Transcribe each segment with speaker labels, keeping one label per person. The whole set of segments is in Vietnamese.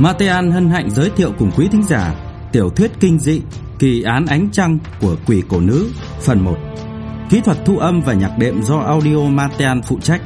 Speaker 1: Matean hân hạnh giới thiệu cùng quý thính giả tiểu thuyết kinh dị Kỳ án ánh trăng của Quỷ Cổ Nữ phần 1. Kỹ thuật thu âm và nhạc đệm do Audio Matean phụ trách.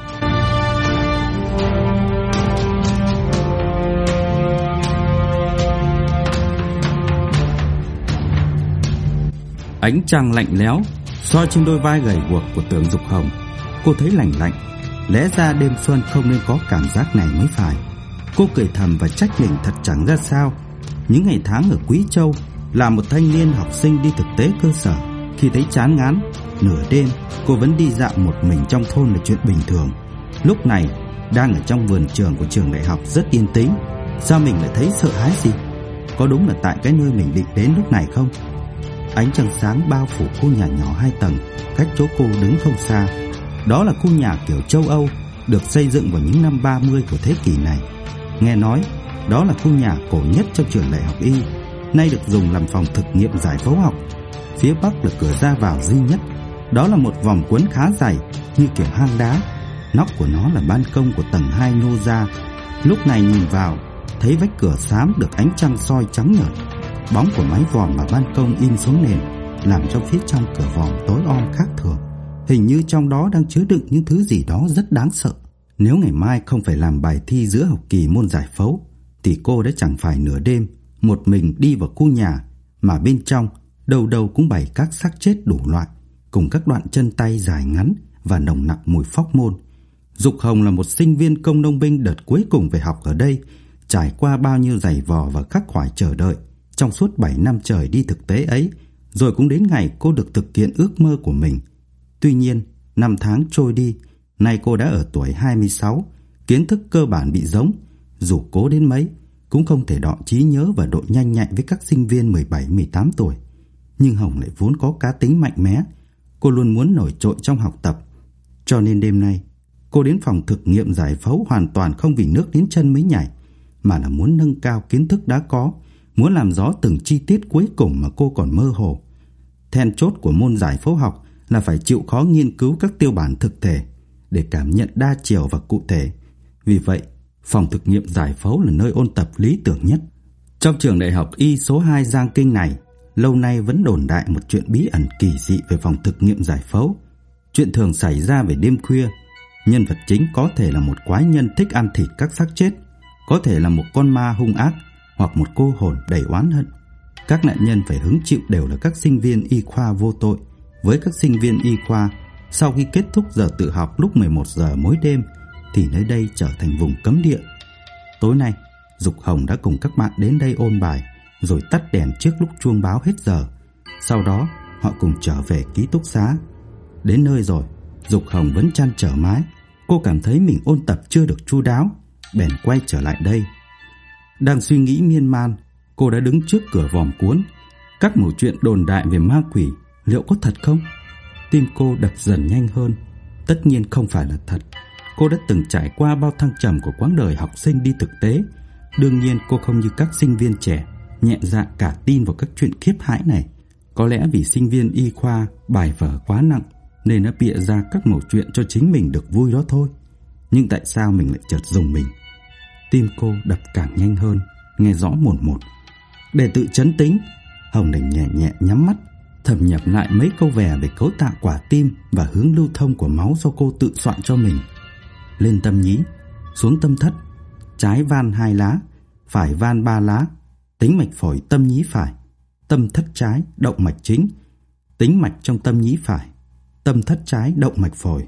Speaker 1: Ánh trăng lạnh lẽo soi trên đôi vai gầy guộc của Tưởng Dục Hồng. Cô thấy lạnh lạnh, lẽ ra đêm xuân không nên có cảm giác này mới phải. Cô cười thầm và trách mình thật chẳng ra sao. Những ngày tháng ở Quý Châu, là một thanh niên học sinh đi thực tế cơ sở, khi thấy chán ngán, nửa đêm cô vẫn đi dạo một mình trong thôn là chuyện bình thường. Lúc này đang ở trong vườn trường của trường đại học rất yên tĩnh. Sao mình lại thấy sợ hãi gì? Có đúng là tại cái nơi mình định đến lúc này không? Ánh trăng sáng bao phủ khu nhà nhỏ 2 tầng cách chỗ cô đứng không xa. Đó là khu nhà kiểu châu Âu, được xây dựng vào những năm 30 của thế kỷ này. Nghe nói đó là khu nhà cổ nhất trong trường đại học Y, nay được dùng làm phòng thực nghiệm giải phẫu học. Phía bắc là cửa ra vào duy nhất. Đó là một vòng cuốn khá dày như kiểu hang đá. Nóc của nó là ban công của tầng 2 nhô ra. Lúc này nhìn vào, thấy vách cửa xám được ánh trăng soi trắng nhợt. Bóng của mái vòm mà ban công in xuống nền làm cho phía trong cửa vòm tối om khác thường. Hình như trong đó đang chứa đựng những thứ gì đó rất đáng sợ. Nếu ngày mai không phải làm bài thi giữa học kỳ môn giải phẫu thì cô đã chẳng phải nửa đêm một mình đi vào khu nhà mà bên trong đâu đâu cũng bày các xác chết đủ loại, cùng các đoạn chân tay dài ngắn và nồng nặc mùi phóc môn. Dục Hồng là một sinh viên công nông binh đợt cuối cùng về học ở đây, trải qua bao nhiêu giày vò và khắc khoải chờ đợi trong suốt 7 năm trời đi thực tế ấy, rồi cũng đến ngày cô được thực hiện ước mơ của mình. Tuy nhiên, năm tháng trôi đi, nay cô đã ở tuổi 26, kiến thức cơ bản bị rỗng, dù cố đến mấy cũng không thể đọ trí nhớ và độ nhanh nhạy với các sinh viên 17-18 tuổi. Nhưng Hồng lại vốn có cá tính mạnh mẽ, cô luôn muốn nổi trội trong học tập. Cho nên đêm nay, cô đến phòng thực nghiệm giải phẫu hoàn toàn không vì nước đến chân mới nhảy, mà là muốn nâng cao kiến thức đã có, muốn làm rõ từng chi tiết cuối cùng mà cô còn mơ hồ. Then chốt của môn giải phẫu học là phải chịu khó nghiên cứu các tiêu bản thực thể để cảm nhận đa chiều và cụ thể. Vì vậy, phòng thực nghiệm giải phẫu là nơi ôn tập lý tưởng nhất. Trong trường đại học Y số 2 Giang Kinh này, lâu nay vẫn đồn đại một chuyện bí ẩn kỳ dị về phòng thực nghiệm giải phẫu. Chuyện thường xảy ra về đêm khuya. Nhân vật chính có thể là một quái nhân thích ăn thịt các xác chết, có thể là một con ma hung ác, hoặc một cô hồn đầy oán hận. Các nạn nhân phải hứng chịu đều là các sinh viên y khoa vô tội. Với các sinh viên y khoa, sau khi kết thúc giờ tự học lúc 11 giờ mỗi đêm thì nơi đây trở thành vùng cấm địa. Tối nay, Dục Hồng đã cùng các bạn đến đây ôn bài, rồi tắt đèn trước lúc chuông báo hết giờ. Sau đó, họ cùng trở về ký túc xá. Đến nơi rồi, Dục Hồng vẫn trăn trở mãi. Cô cảm thấy mình ôn tập chưa được chu đáo, bèn quay trở lại đây. Đang suy nghĩ miên man, cô đã đứng trước cửa vòm cuốn. Các mẩu chuyện đồn đại về ma quỷ liệu có thật không? Tim cô đập dần nhanh hơn. Tất nhiên không phải là thật. Cô đã từng trải qua bao thăng trầm của quãng đời học sinh đi thực tế. Đương nhiên cô không như các sinh viên trẻ nhẹ dạ cả tin vào các chuyện khiếp hãi này. Có lẽ vì sinh viên y khoa bài vở quá nặng nên đã bịa ra các mẩu chuyện cho chính mình được vui đó thôi. Nhưng tại sao mình lại chợt rùng mình? Tim cô đập càng nhanh hơn, nghe rõ một một. Để tự trấn tĩnh, Hồng đành nhẹ nhẹ nhắm mắt, thẩm nhập lại mấy câu vè về cấu tạo quả tim và hướng lưu thông của máu do cô tự soạn cho mình. Lên tâm nhĩ, xuống tâm thất, trái van 2 lá, phải van 3 lá, tính mạch phổi tâm nhĩ phải, tâm thất trái động mạch chính, tính mạch trong tâm nhĩ phải, tâm thất trái động mạch phổi.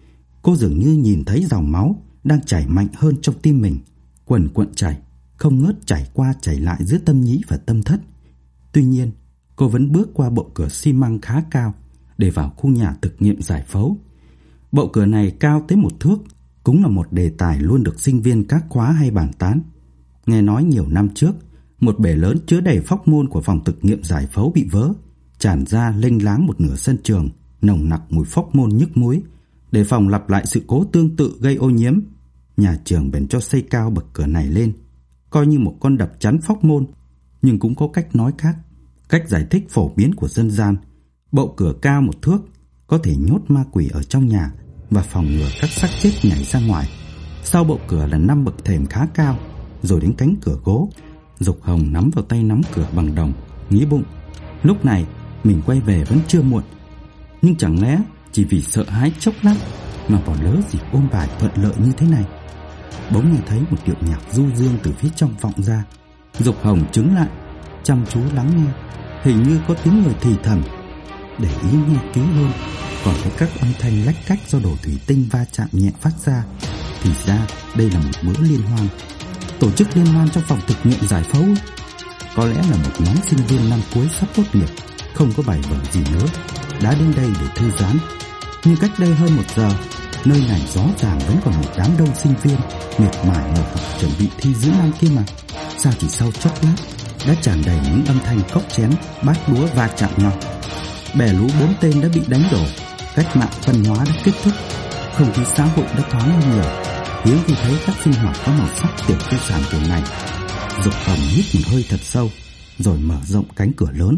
Speaker 1: Cô dường như nhìn thấy dòng máu đang chảy mạnh hơn trong tim mình, quần quận chảy, không ngớt chảy qua chảy lại giữa tâm nhĩ và tâm thất. Tuy nhiên, cô vẫn bước qua bộ cửa xi măng khá cao để vào khu nhà thực nghiệm giải phẫu. Bộ cửa này cao tới 1 thước, cũng là một đề tài luôn được sinh viên các khóa hay bàn tán. Nghe nói nhiều năm trước, một bể lớn chứa đầy phóc môn của phòng thực nghiệm giải phẫu bị vỡ, tràn ra lênh láng một nửa sân trường, nồng nặc mùi phóc môn nhức muối. Để phòng lặp lại sự cố tương tự gây ô nhiễm, nhà trường bèn cho xây cao bậc cửa này lên, coi như một con đập chắn phóc môn. Nhưng cũng có cách nói khác, cách giải thích phổ biến của dân gian. Bộ cửa cao 1 thước có thể nhốt ma quỷ ở trong nhà và phòng ngừa các xác chết nhảy ra ngoài. Sau bộ cửa là 5 bậc thềm khá cao, rồi đến cánh cửa gỗ. Dục Hồng nắm vào tay nắm cửa bằng đồng, nghĩ bụng, lúc này mình quay về vẫn chưa muộn. Nhưng chẳng lẽ chỉ vì sợ hãi chốc lát mà bỏ lỡ dịp ôn bài thuận lợi như thế này? Bỗng nghe thấy một điệu nhạc du dương từ phía trong vọng ra. Dục Hồng trứng lại, chăm chú lắng nghe. Hình như có tiếng người thì thầm. Để ý nghe kỹ hơn, còn có các âm thanh lách cách do đồ thủy tinh va chạm nhẹ phát ra. Thì ra đây là một bữa liên hoan, tổ chức liên hoan trong phòng thực nghiệm giải phẫu. Có lẽ là một nhóm sinh viên năm cuối sắp tốt nghiệp, không có bài vở gì nữa, đã đến đây để thư giãn. Nhưng cách đây hơn 1 giờ, nơi này rõ ràng vẫn còn một đám đông sinh viên miệt mài ngồi học chuẩn bị thi giữa năm kia mà. Sao chỉ sau chốc lát đã tràn đầy những âm thanh cốc chén, bát đũa va chạm nhau. Bè lũ 4 tên đã bị đánh đổ, cách mạng văn hóa đã kết thúc, không khí xã hội đã thoáng hơn nhiều. Hiếm khi thấy các sinh hoạt có màu sắc tiểu tư sản kiểu này. Dục Hồng hít một hơi thật sâu, rồi mở rộng cánh cửa lớn.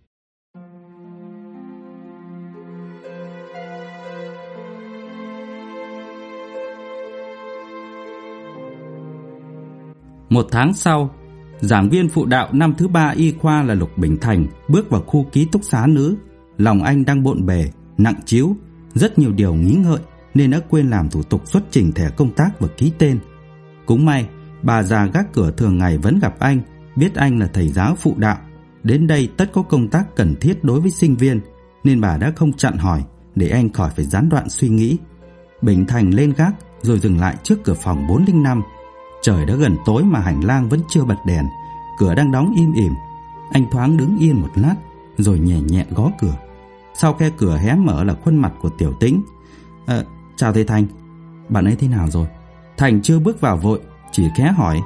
Speaker 1: Một tháng sau, giảng viên phụ đạo năm thứ 3 y khoa là Lục Bình Thành bước vào khu ký túc xá nữ. Lòng anh đang bộn bề, nặng trĩu, rất nhiều điều nghĩ ngợi nên đã quên làm thủ tục xuất trình thẻ công tác và ký tên. Cũng may, bà già gác cửa thường ngày vẫn gặp anh, biết anh là thầy giáo phụ đạo. Đến đây tất có công tác cần thiết đối với sinh viên, nên bà đã không chặn hỏi để anh khỏi phải gián đoạn suy nghĩ. Bình Thành lên gác rồi dừng lại trước cửa phòng 405. Trời đã gần tối mà hành lang vẫn chưa bật đèn, cửa đang đóng im ỉm. Anh thoáng đứng yên một lát rồi nhẹ nhẹ gõ cửa. Sau khe cửa hé mở là khuôn mặt của Tiểu Tĩnh. Chào thầy Thành, bạn ấy thế nào rồi? Thành chưa bước vào vội, chỉ khẽ hỏi.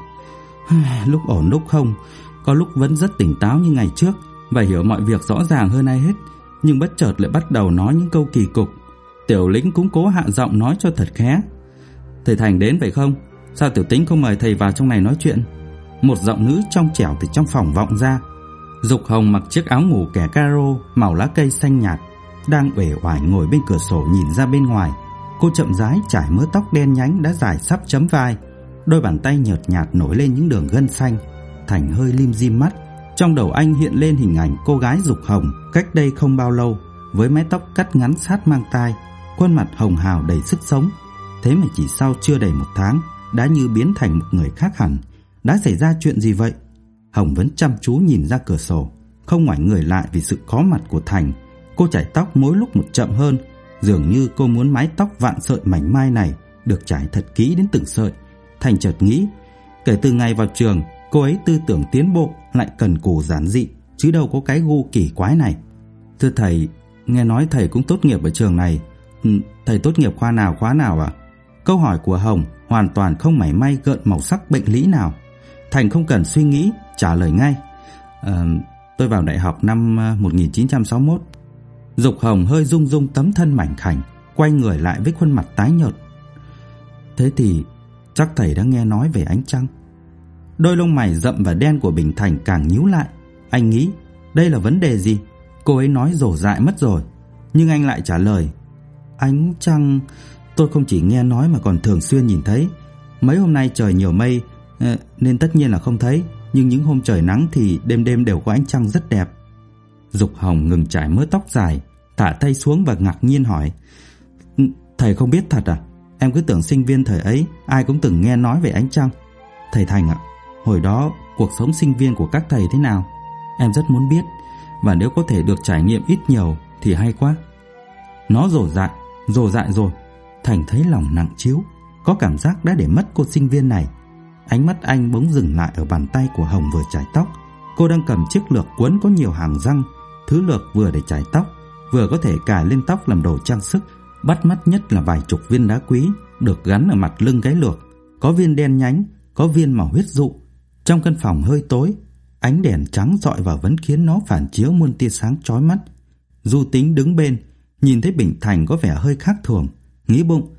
Speaker 1: Lúc ổn lúc không, có lúc vẫn rất tỉnh táo như ngày trước và hiểu mọi việc rõ ràng hơn ai hết, nhưng bất chợt lại bắt đầu nói những câu kỳ cục. Tiểu Lĩnh cũng cố hạ giọng nói cho thật khẽ. Thầy Thành đến phải không? Sao Tiểu Tĩnh không mời thầy vào trong này nói chuyện? Một giọng nữ trong trẻo từ trong phòng vọng ra. Dục Hồng mặc chiếc áo ngủ kẻ caro màu lá cây xanh nhạt, đang uể oải ngồi bên cửa sổ nhìn ra bên ngoài. Cô chậm rãi trải mớ tóc đen nhánh đã dài sắp chấm vai, đôi bàn tay nhợt nhạt nổi lên những đường gân xanh. Thành hơi lim dim mắt, trong đầu anh hiện lên hình ảnh cô gái Dục Hồng cách đây không bao lâu, với mái tóc cắt ngắn sát mang tai, khuôn mặt hồng hào đầy sức sống. Thế mà chỉ sau chưa đầy 1 tháng đã như biến thành một người khác hẳn. Đã xảy ra chuyện gì vậy? Hồng vẫn chăm chú nhìn ra cửa sổ, không ngoảnh người lại vì sự có mặt của Thành. Cô chải tóc mỗi lúc một chậm hơn, dường như cô muốn mái tóc vạn sợi mảnh mai này được trải thật kỹ đến từng sợi. Thành chợt nghĩ, kể từ ngày vào trường, cô ấy tư tưởng tiến bộ, lại cần cù giản dị, chứ đâu có cái gu kỳ quái này. Thưa thầy, nghe nói thầy cũng tốt nghiệp ở trường này. Thầy tốt nghiệp khoa nào ạ? Câu hỏi của Hồng hoàn toàn không mảy may gợn màu sắc bệnh lý nào. Thành không cần suy nghĩ, trả lời ngay. Tôi vào đại học năm 1961. Dục Hồng hơi rung rung tấm thân mảnh khảnh, quay người lại với khuôn mặt tái nhợt. Thế thì chắc thầy đã nghe nói về ánh trăng. Đôi lông mày rậm và đen của Bình Thành càng nhíu lại. Anh nghĩ đây là vấn đề gì? Cô ấy nói rổ dại mất rồi. Nhưng anh lại trả lời, ánh trăng tôi không chỉ nghe nói mà còn thường xuyên nhìn thấy. Mấy hôm nay trời nhiều mây nên tất nhiên là không thấy, nhưng những hôm trời nắng thì đêm đêm đều có ánh trăng rất đẹp. Dục Hồng ngừng chải mớ tóc dài, thả tay xuống và ngạc nhiên hỏi, thầy không biết thật à? Em cứ tưởng sinh viên thời ấy ai cũng từng nghe nói về ánh trăng. Thầy Thành ạ, hồi đó cuộc sống sinh viên của các thầy thế nào? Em rất muốn biết, và nếu có thể được trải nghiệm ít nhiều thì hay quá. Nó rổ dại rồi. Thành thấy lòng nặng trĩu, có cảm giác đã để mất cô sinh viên này. Ánh mắt anh bỗng dừng lại ở bàn tay của Hồng vừa chải tóc. Cô đang cầm chiếc lược quấn có nhiều hàm răng, thứ lược vừa để chải tóc, vừa có thể cài lên tóc làm đồ trang sức. Bắt mắt nhất là vài chục viên đá quý được gắn ở mặt lưng cái lược, có viên đen nhánh, có viên màu huyết dụ. Trong căn phòng hơi tối, ánh đèn trắng rọi vào vẫn khiến nó phản chiếu muôn tia sáng chói mắt. Du Tính đứng bên, nhìn thấy Bình Thành có vẻ hơi khác thường, nghĩ bụng,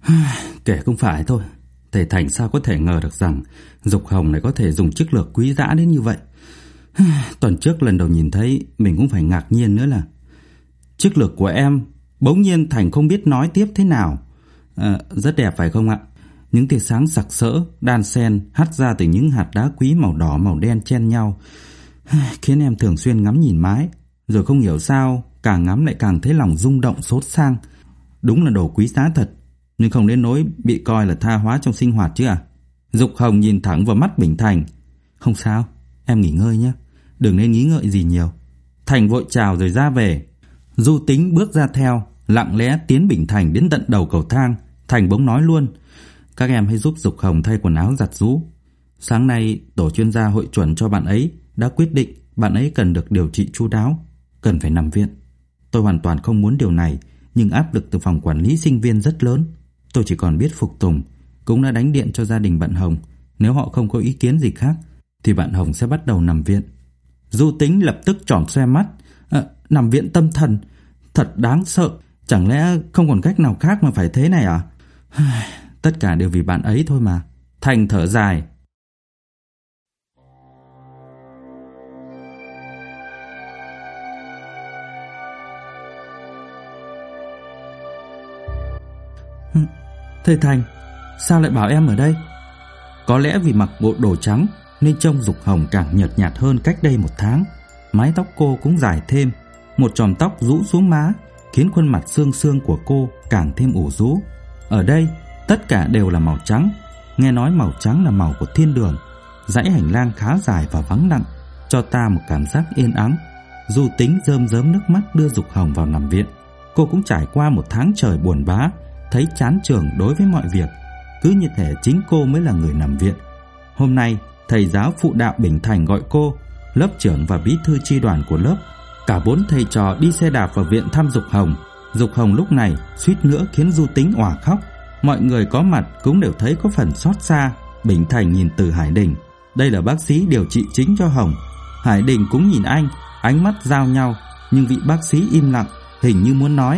Speaker 1: kể cũng phải thôi. Thầy Thành sao có thể ngờ được rằng Dục Hồng này có thể dùng chiếc lược quý giá đến như vậy. Tuần trước lần đầu nhìn thấy mình cũng phải ngạc nhiên nữa là chiếc lược của em. Bỗng nhiên Thành không biết nói tiếp thế nào. Rất đẹp phải không ạ? Những tia sáng sặc sỡ đan xen hắt ra từ những hạt đá quý màu đỏ màu đen chen nhau, khiến em thường xuyên ngắm nhìn mãi. Rồi không hiểu sao càng ngắm lại càng thấy lòng rung động xót sang. Đúng là đồ quý giá thật, nhưng không đến nỗi bị coi là tha hóa trong sinh hoạt chứ à? Dục Hồng nhìn thẳng vào mắt Bình Thành. Không sao, em nghỉ ngơi nhé, đừng nên nghĩ ngợi gì nhiều. Thành vội chào rồi ra về. Du Tính bước ra theo, lặng lẽ tiến Bình Thành đến tận đầu cầu thang. Thành bỗng nói luôn: các em hãy giúp Dục Hồng thay quần áo giặt giũ. Sáng nay tổ chuyên gia hội chuẩn cho bạn ấy đã quyết định bạn ấy cần được điều trị chu đáo, cần phải nằm viện. Tôi hoàn toàn không muốn điều này, nhưng áp lực từ phòng quản lý sinh viên rất lớn. Tôi chỉ còn biết phục tùng, cũng đã đánh điện cho gia đình bạn Hồng. Nếu họ không có ý kiến gì khác thì bạn Hồng sẽ bắt đầu nằm viện. Du Tính lập tức tròn xoe mắt. Nằm viện tâm thần? Thật đáng sợ. Chẳng lẽ không còn cách nào khác mà phải thế này à? Tất cả đều vì bạn ấy thôi mà. Thành thở dài. Thầy Thành, sao lại bảo em ở đây? Có lẽ vì mặc bộ đồ trắng nên trông Dục Hồng càng nhợt nhạt hơn cách đây 1 tháng. Mái tóc cô cũng dài thêm, một chòm tóc rũ xuống má khiến khuôn mặt xương xương của cô càng thêm ủ rũ. Ở đây tất cả đều là màu trắng. Nghe nói màu trắng là màu của thiên đường. Dãy hành lang khá dài và vắng lặng, cho ta một cảm giác yên ắng. Du Tính rơm rớm nước mắt đưa Dục Hồng vào nằm viện. Cô cũng trải qua 1 tháng trời buồn bã, thấy chán chường đối với mọi việc, cứ như thể chính cô mới là người nằm viện. Hôm nay thầy giáo phụ đạo Bình Thành gọi cô, lớp trưởng và bí thư chi đoàn của lớp, cả 4 thầy trò đi xe đạp vào viện thăm Dục Hồng. Dục Hồng lúc này suýt nữa khiến Du Tính òa khóc. Mọi người có mặt cũng đều thấy có phần xót xa. Bình Thành nhìn Từ Hải Đình, đây là bác sĩ điều trị chính cho Hồng. Hải Đình cũng nhìn anh, ánh mắt giao nhau, nhưng vị bác sĩ im lặng, hình như muốn nói.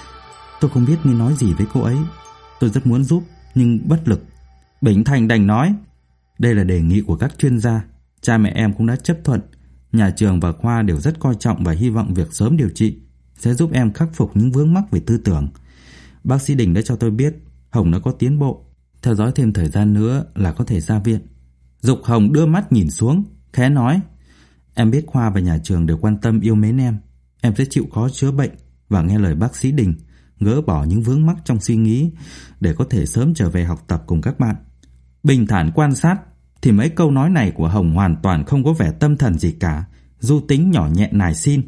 Speaker 1: Tôi không biết nên nói gì với cô ấy. Tôi rất muốn giúp nhưng bất lực. Bình Thành đành nói: đây là đề nghị của các chuyên gia, cha mẹ em cũng đã chấp thuận. Nhà trường và khoa đều rất coi trọng và hy vọng việc sớm điều trị sẽ giúp em khắc phục những vướng mắc về tư tưởng. Bác sĩ Đình đã cho tôi biết Hồng đã có tiến bộ, theo dõi thêm thời gian nữa là có thể ra viện. Dục Hồng đưa mắt nhìn xuống, khẽ nói: em biết khoa và nhà trường đều quan tâm yêu mến em sẽ chịu khó chữa bệnh và nghe lời bác sĩ Đình, gỡ bỏ những vướng mắc trong suy nghĩ để có thể sớm trở về học tập cùng các bạn. Bình thản quan sát thì mấy câu nói này của Hồng hoàn toàn không có vẻ tâm thần gì cả. Du Tính nhỏ nhẹ nài xin: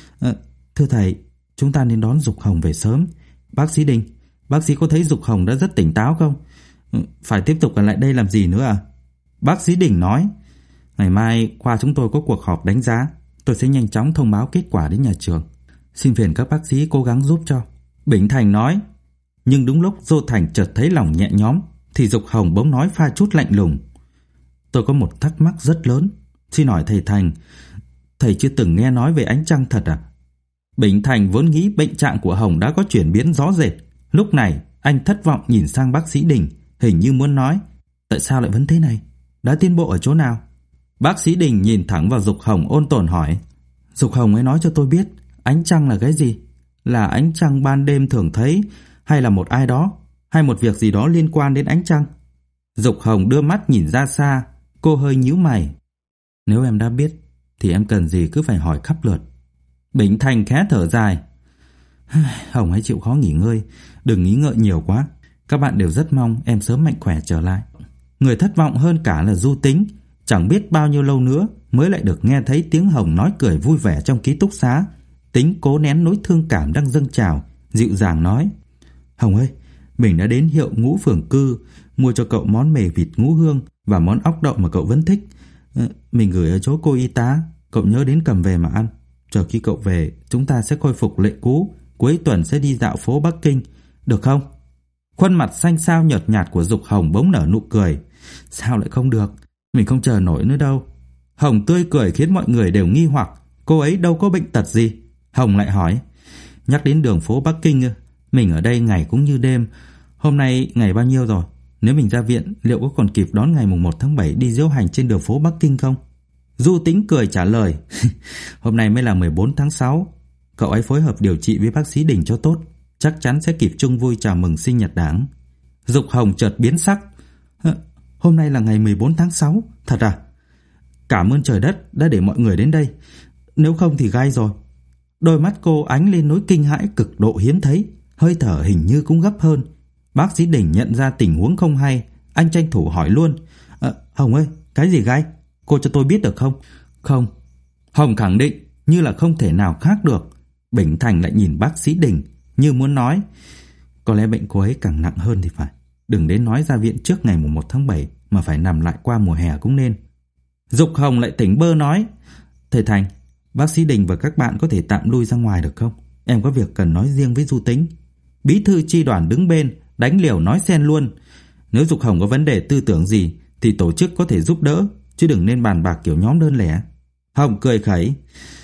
Speaker 1: thưa thầy, chúng ta nên đón Dục Hồng về sớm. Bác sĩ Đình, bác sĩ có thấy Dục Hồng đã rất tỉnh táo không? Phải tiếp tục ở lại đây làm gì nữa à? Bác sĩ Đình nói: ngày mai khoa chúng tôi có cuộc họp đánh giá, tôi sẽ nhanh chóng thông báo kết quả đến nhà trường. Xin phiền các bác sĩ cố gắng giúp cho. Bình Thành nói. Nhưng đúng lúc Dô Thành chợt thấy lòng nhẹ nhõm thì Dục Hồng bỗng nói pha chút lạnh lùng: tôi có một thắc mắc rất lớn. Xin hỏi thầy Thành, thầy chưa từng nghe nói về ánh trăng thật à? Bình Thành vốn nghĩ bệnh trạng của Hồng đã có chuyển biến rõ rệt. Lúc này anh thất vọng nhìn sang bác sĩ Đình, hình như muốn nói: tại sao lại vẫn thế này? Đã tiến bộ ở chỗ nào? Bác sĩ Đình nhìn thẳng vào Dục Hồng ôn tồn hỏi: Dục Hồng ấy nói cho tôi biết ánh trăng là cái gì? Là ánh trăng ban đêm thường thấy, hay là một ai đó, hay một việc gì đó liên quan đến ánh trăng? Dục Hồng đưa mắt nhìn ra xa, cô hơi nhíu mày. Nếu em đã biết thì em cần gì cứ phải hỏi khắp lượt. Bình Thành khẽ thở dài. Hồng hãy chịu khó nghỉ ngơi, đừng nghĩ ngợi nhiều quá. Các bạn đều rất mong em sớm mạnh khỏe trở lại. Người thất vọng hơn cả là Du Tính. Chẳng biết bao nhiêu lâu nữa mới lại được nghe thấy tiếng Hồng nói cười vui vẻ trong ký túc xá. Tính cố nén nỗi thương cảm đang dâng trào, dịu dàng nói: Hồng ơi, mình đã đến hiệu Ngũ Phường Cư mua cho cậu món mề vịt ngũ hương và món ốc đậu mà cậu vẫn thích. Mình gửi ở chỗ cô y tá, cậu nhớ đến cầm về mà ăn. Chờ khi cậu về, chúng ta sẽ khôi phục lệ cũ, cuối tuần sẽ đi dạo phố Bắc Kinh, được không? Khuôn mặt xanh xao nhợt nhạt của Dục Hồng bỗng nở nụ cười. Sao lại không được? Mình không chờ nổi nữa đâu. Hồng tươi cười khiến mọi người đều nghi hoặc, cô ấy đâu có bệnh tật gì. Hồng lại hỏi: Nhắc đến đường phố Bắc Kinh, mình ở đây ngày cũng như đêm. Hôm nay ngày bao nhiêu rồi? Nếu mình ra viện, liệu có còn kịp đón ngày mùng 1 tháng 7 đi diễu hành trên đường phố Bắc Kinh không? Du Tính cười trả lời: Hôm nay mới là 14 tháng 6. Cậu ấy phối hợp điều trị với bác sĩ Đình cho tốt, chắc chắn sẽ kịp chung vui chào mừng sinh nhật Đảng. Dục Hồng chợt biến sắc. Hôm nay là ngày 14 tháng 6, thật à? Cảm ơn trời đất đã để mọi người đến đây, nếu không thì gai rồi. Đôi mắt cô ánh lên nỗi kinh hãi cực độ hiếm thấy, hơi thở hình như cũng gấp hơn. Bác sĩ Đình nhận ra tình huống không hay, anh tranh thủ hỏi luôn. Hồng ơi, cái gì gai? Cô cho tôi biết được không? Không. Hồng khẳng định như là không thể nào khác được. Bình Thành lại nhìn bác sĩ Đình như muốn nói, có lẽ bệnh cô ấy càng nặng hơn thì phải. Đừng đến nói ra viện trước ngày 1 tháng 7 mà phải nằm lại qua mùa hè cũng nên. Dục Hồng lại tỉnh bơ nói, thầy Thành, bác sĩ Đình và các bạn có thể tạm lui ra ngoài được không? Em có việc cần nói riêng với Du Tính. Bí thư chi đoàn đứng bên đánh liều nói xen luôn, nếu Dục Hồng có vấn đề tư tưởng gì thì tổ chức có thể giúp đỡ, chứ đừng nên bàn bạc kiểu nhóm đơn lẻ. Hồng cười khẩy.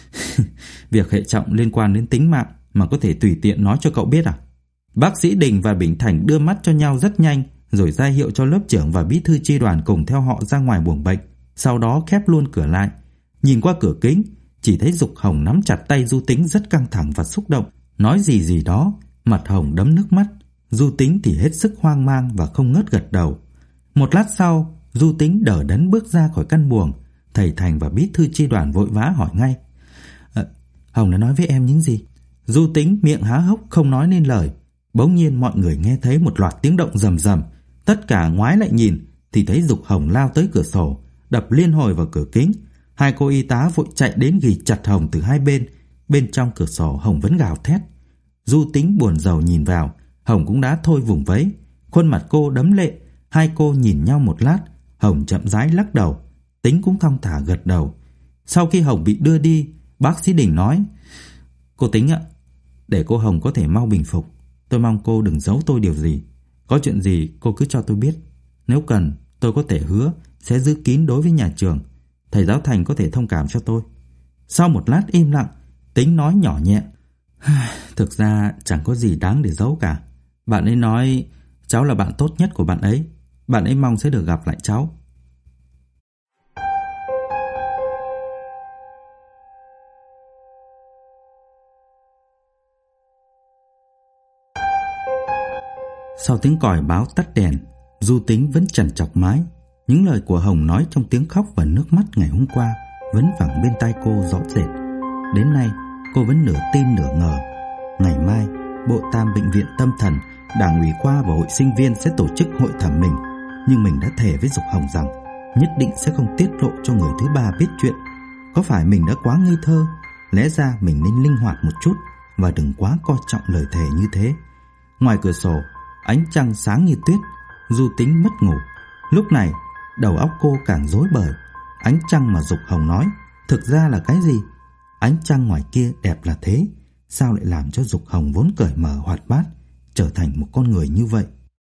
Speaker 1: Việc hệ trọng liên quan đến tính mạng mà có thể tùy tiện nói cho cậu biết à? Bác sĩ Đình và Bình Thành đưa mắt cho nhau rất nhanh, rồi ra hiệu cho lớp trưởng và bí thư chi đoàn cùng theo họ ra ngoài buồng bệnh, sau đó khép luôn cửa lại. Nhìn qua cửa kính, chỉ thấy Dục Hồng nắm chặt tay Du Tính rất căng thẳng và xúc động, nói gì đó, mặt Hồng đẫm nước mắt. Du Tính thì hết sức hoang mang và không ngớt gật đầu. Một lát sau, Du Tính đờ đẫn bước ra khỏi căn buồng. Thầy Thành và bí thư chi đoàn vội vã hỏi ngay, Hồng đã nói với em những gì? Du Tính miệng há hốc không nói nên lời. Bỗng nhiên mọi người nghe thấy một loạt tiếng động rầm rầm. Tất cả ngoái lại nhìn thì thấy Dục Hồng lao tới cửa sổ, đập liên hồi vào cửa kính. Hai cô y tá vội chạy đến ghì chặt Hồng từ hai bên. Bên trong cửa sổ Hồng vẫn gào thét. Du Tính buồn rầu nhìn vào, Hồng cũng đã thôi vùng vẫy. Khuôn mặt cô đẫm lệ. Hai cô nhìn nhau một lát, Hồng chậm rãi lắc đầu, Tính cũng thong thả gật đầu. Sau khi Hồng bị đưa đi, bác sĩ Đình nói, cô Tính ạ, để cô Hồng có thể mau bình phục, tôi mong cô đừng giấu tôi điều gì. Có chuyện gì cô cứ cho tôi biết. Nếu cần, tôi có thể hứa sẽ giữ kín đối với nhà trường. Thầy giáo Thành có thể thông cảm cho tôi. Sau một lát im lặng, Tính nói nhỏ nhẹ, thực ra chẳng có gì đáng để giấu cả. Bạn ấy nói cháu là bạn tốt nhất của bạn ấy. Bạn ấy mong sẽ được gặp lại cháu. Sau tiếng còi báo tắt đèn, Du Tính vẫn trằn trọc mãi. Những lời của Hồng nói trong tiếng khóc và nước mắt ngày hôm qua vẫn vẳng bên tai cô rõ rệt. Đến nay cô vẫn nửa tin nửa ngờ. Ngày mai, Bộ Tam Bệnh viện Tâm Thần, Đảng ủy khoa và hội sinh viên sẽ tổ chức hội thẩm mình. Nhưng mình đã thề với Dục Hồng rằng nhất định sẽ không tiết lộ cho người thứ ba biết chuyện. Có phải mình đã quá ngây thơ? Lẽ ra mình nên linh hoạt một chút và đừng quá coi trọng lời thề như thế. Ngoài cửa sổ, ánh trăng sáng như tuyết. Du Tính mất ngủ. Lúc này đầu óc cô càng rối bời. Ánh trăng mà Dục Hồng nói thực ra là cái gì? Ánh trăng ngoài kia đẹp là thế, sao lại làm cho Dục Hồng vốn cởi mở hoạt bát trở thành một con người như vậy?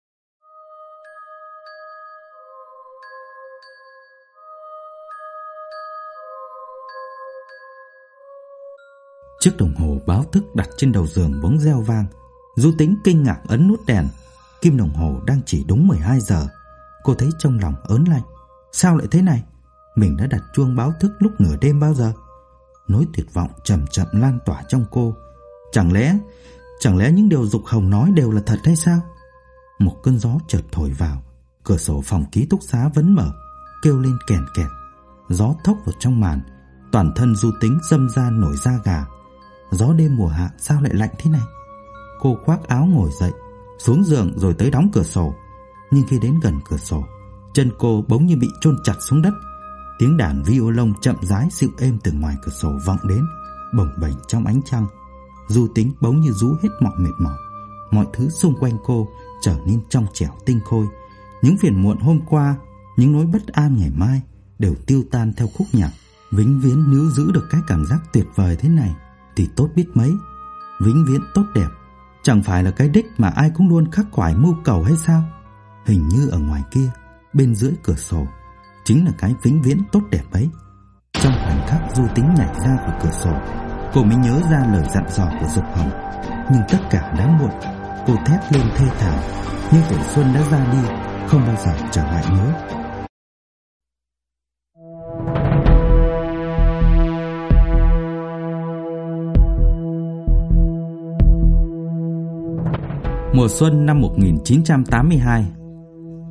Speaker 1: Chiếc đồng hồ báo thức đặt trên đầu giường bỗng reo vang. Du Tính kinh ngạc ấn nút đèn. Kim đồng hồ đang chỉ đúng 12 giờ. Cô thấy trong lòng ớn lạnh. Sao lại thế này? Mình đã đặt chuông báo thức lúc nửa đêm bao giờ? Nỗi tuyệt vọng chậm chậm lan tỏa trong cô. Chẳng lẽ những điều Dục Hồng nói đều là thật hay sao? Một cơn gió chợt thổi vào. Cửa sổ phòng ký túc xá vẫn mở, kêu lên kèn kẹt. Gió thốc vào trong màn. Toàn thân Du Tính râm ra nổi da gà. Gió đêm mùa hạ sao lại lạnh thế này? Cô khoác áo ngồi dậy, xuống giường rồi tới đóng cửa sổ. Nhưng khi đến gần cửa sổ, chân cô bỗng như bị chôn chặt xuống đất. Tiếng đàn violon chậm rãi dịu êm từ ngoài cửa sổ vọng đến, bồng bềnh trong ánh trăng. Du Tính bỗng như rũ hết mọi mệt mỏi. Mọi thứ xung quanh cô trở nên trong trẻo tinh khôi. Những phiền muộn hôm qua, những nỗi bất an ngày mai đều tiêu tan theo khúc nhạc. Vĩnh viễn níu giữ được cái cảm giác tuyệt vời thế này thì tốt biết mấy. Vĩnh viễn tốt đẹp chẳng phải là cái đích mà ai cũng luôn khắc khoải mưu cầu hay sao? Hình như ở ngoài kia, bên dưới cửa sổ, chính là cái vĩnh viễn tốt đẹp ấy. Trong khoảnh khắc Du Tính nhảy ra khỏi cửa sổ, cô mới nhớ ra lời dặn dò của Dục Hồng. Nhưng tất cả đã muộn. Cô thét lên thê thảm, nhưng tuổi xuân đã ra đi, không bao giờ trở lại nữa. Mùa xuân năm 1982.